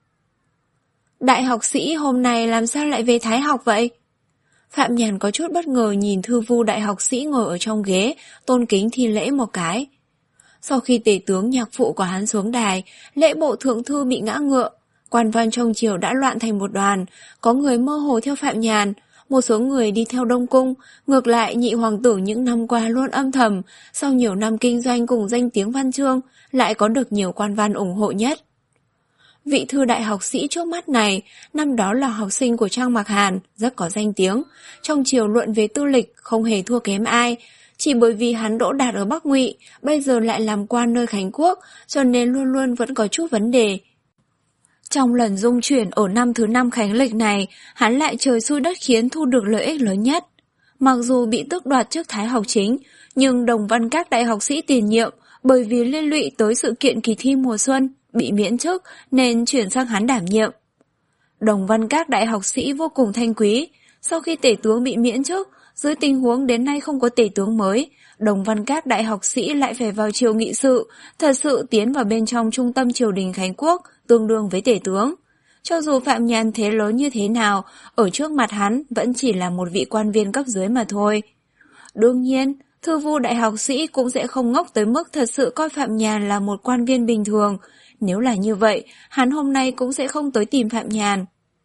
Đại học sĩ hôm nay làm sao lại về Thái học vậy? Phạm Nhàn có chút bất ngờ nhìn thư vu đại học sĩ ngồi ở trong ghế, tôn kính thi lễ một cái. Sau khi tể tướng nhạc phụ của hắn xuống đài, lễ bộ thượng thư bị ngã ngựa, quan văn trong triều đã loạn thành một đoàn, có người mơ hồ theo Phạm Nhàn, một số người đi theo Đông Cung, ngược lại nhị hoàng tử những năm qua luôn âm thầm, sau nhiều năm kinh doanh cùng danh tiếng văn chương, lại có được nhiều quan văn ủng hộ nhất. Vị thư đại học sĩ trước mắt này, năm đó là học sinh của Trang Mạc Hàn, rất có danh tiếng, trong triều luận về tư lịch không hề thua kém ai, chỉ bởi vì hắn đỗ đạt ở Bắc Ngụy, bây giờ lại làm quan nơi Khánh Quốc, cho nên luôn luôn vẫn có chút vấn đề. Trong lần dung chuyển ở năm thứ năm Khánh Lịch này, hắn lại trời xui đất khiến thu được lợi ích lớn nhất. Mặc dù bị tước đoạt chức Thái học chính, nhưng đồng văn các đại học sĩ tiền nhiệm, bởi vì liên lụy tới sự kiện kỳ thi mùa xuân, bị miễn chức nên chuyển sang hắn đảm nhiệm. Đồng văn các đại học sĩ vô cùng thanh quý, sau khi tể tướng bị miễn chức, dưới tình huống đến nay không có tể tướng mới, đồng văn các đại học sĩ lại phải vào triều nghị sự, thật sự tiến vào bên trong trung tâm triều đình Khánh Quốc, tương đương với tể tướng. Cho dù Phạm Nhàn thế lớn như thế nào, ở trước mặt hắn vẫn chỉ là một vị quan viên cấp dưới mà thôi. Đương nhiên, thư vu đại học sĩ cũng sẽ không ngốc tới mức thật sự coi Phạm Nhàn là một quan viên bình thường. Nếu là như vậy, hắn hôm nay cũng sẽ không tới tìm Phạm Nhàn.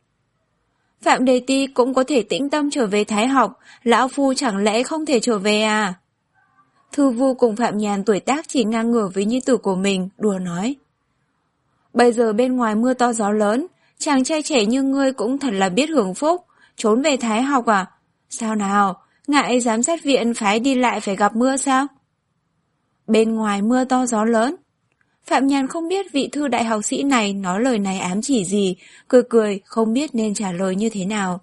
Phạm Đề Ti cũng có thể tĩnh tâm trở về Thái học, lão phu chẳng lẽ không thể trở về à? Thư vu cùng Phạm Nhàn tuổi tác chỉ ngang ngửa với nhi tử của mình, đùa nói. Bây giờ bên ngoài mưa to gió lớn, chàng trai trẻ như ngươi cũng thật là biết hưởng phúc, trốn về Thái học à? Sao nào, ngại giám sát viện phái đi lại phải gặp mưa sao? Bên ngoài mưa to gió lớn. Phạm Nhàn không biết vị thư đại học sĩ này nói lời này ám chỉ gì, cười cười không biết nên trả lời như thế nào.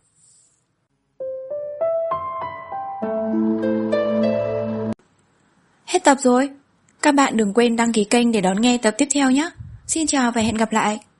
Hết tập rồi. Các bạn đừng quên đăng ký kênh để đón nghe tập tiếp theo nhé. Xin chào và hẹn gặp lại.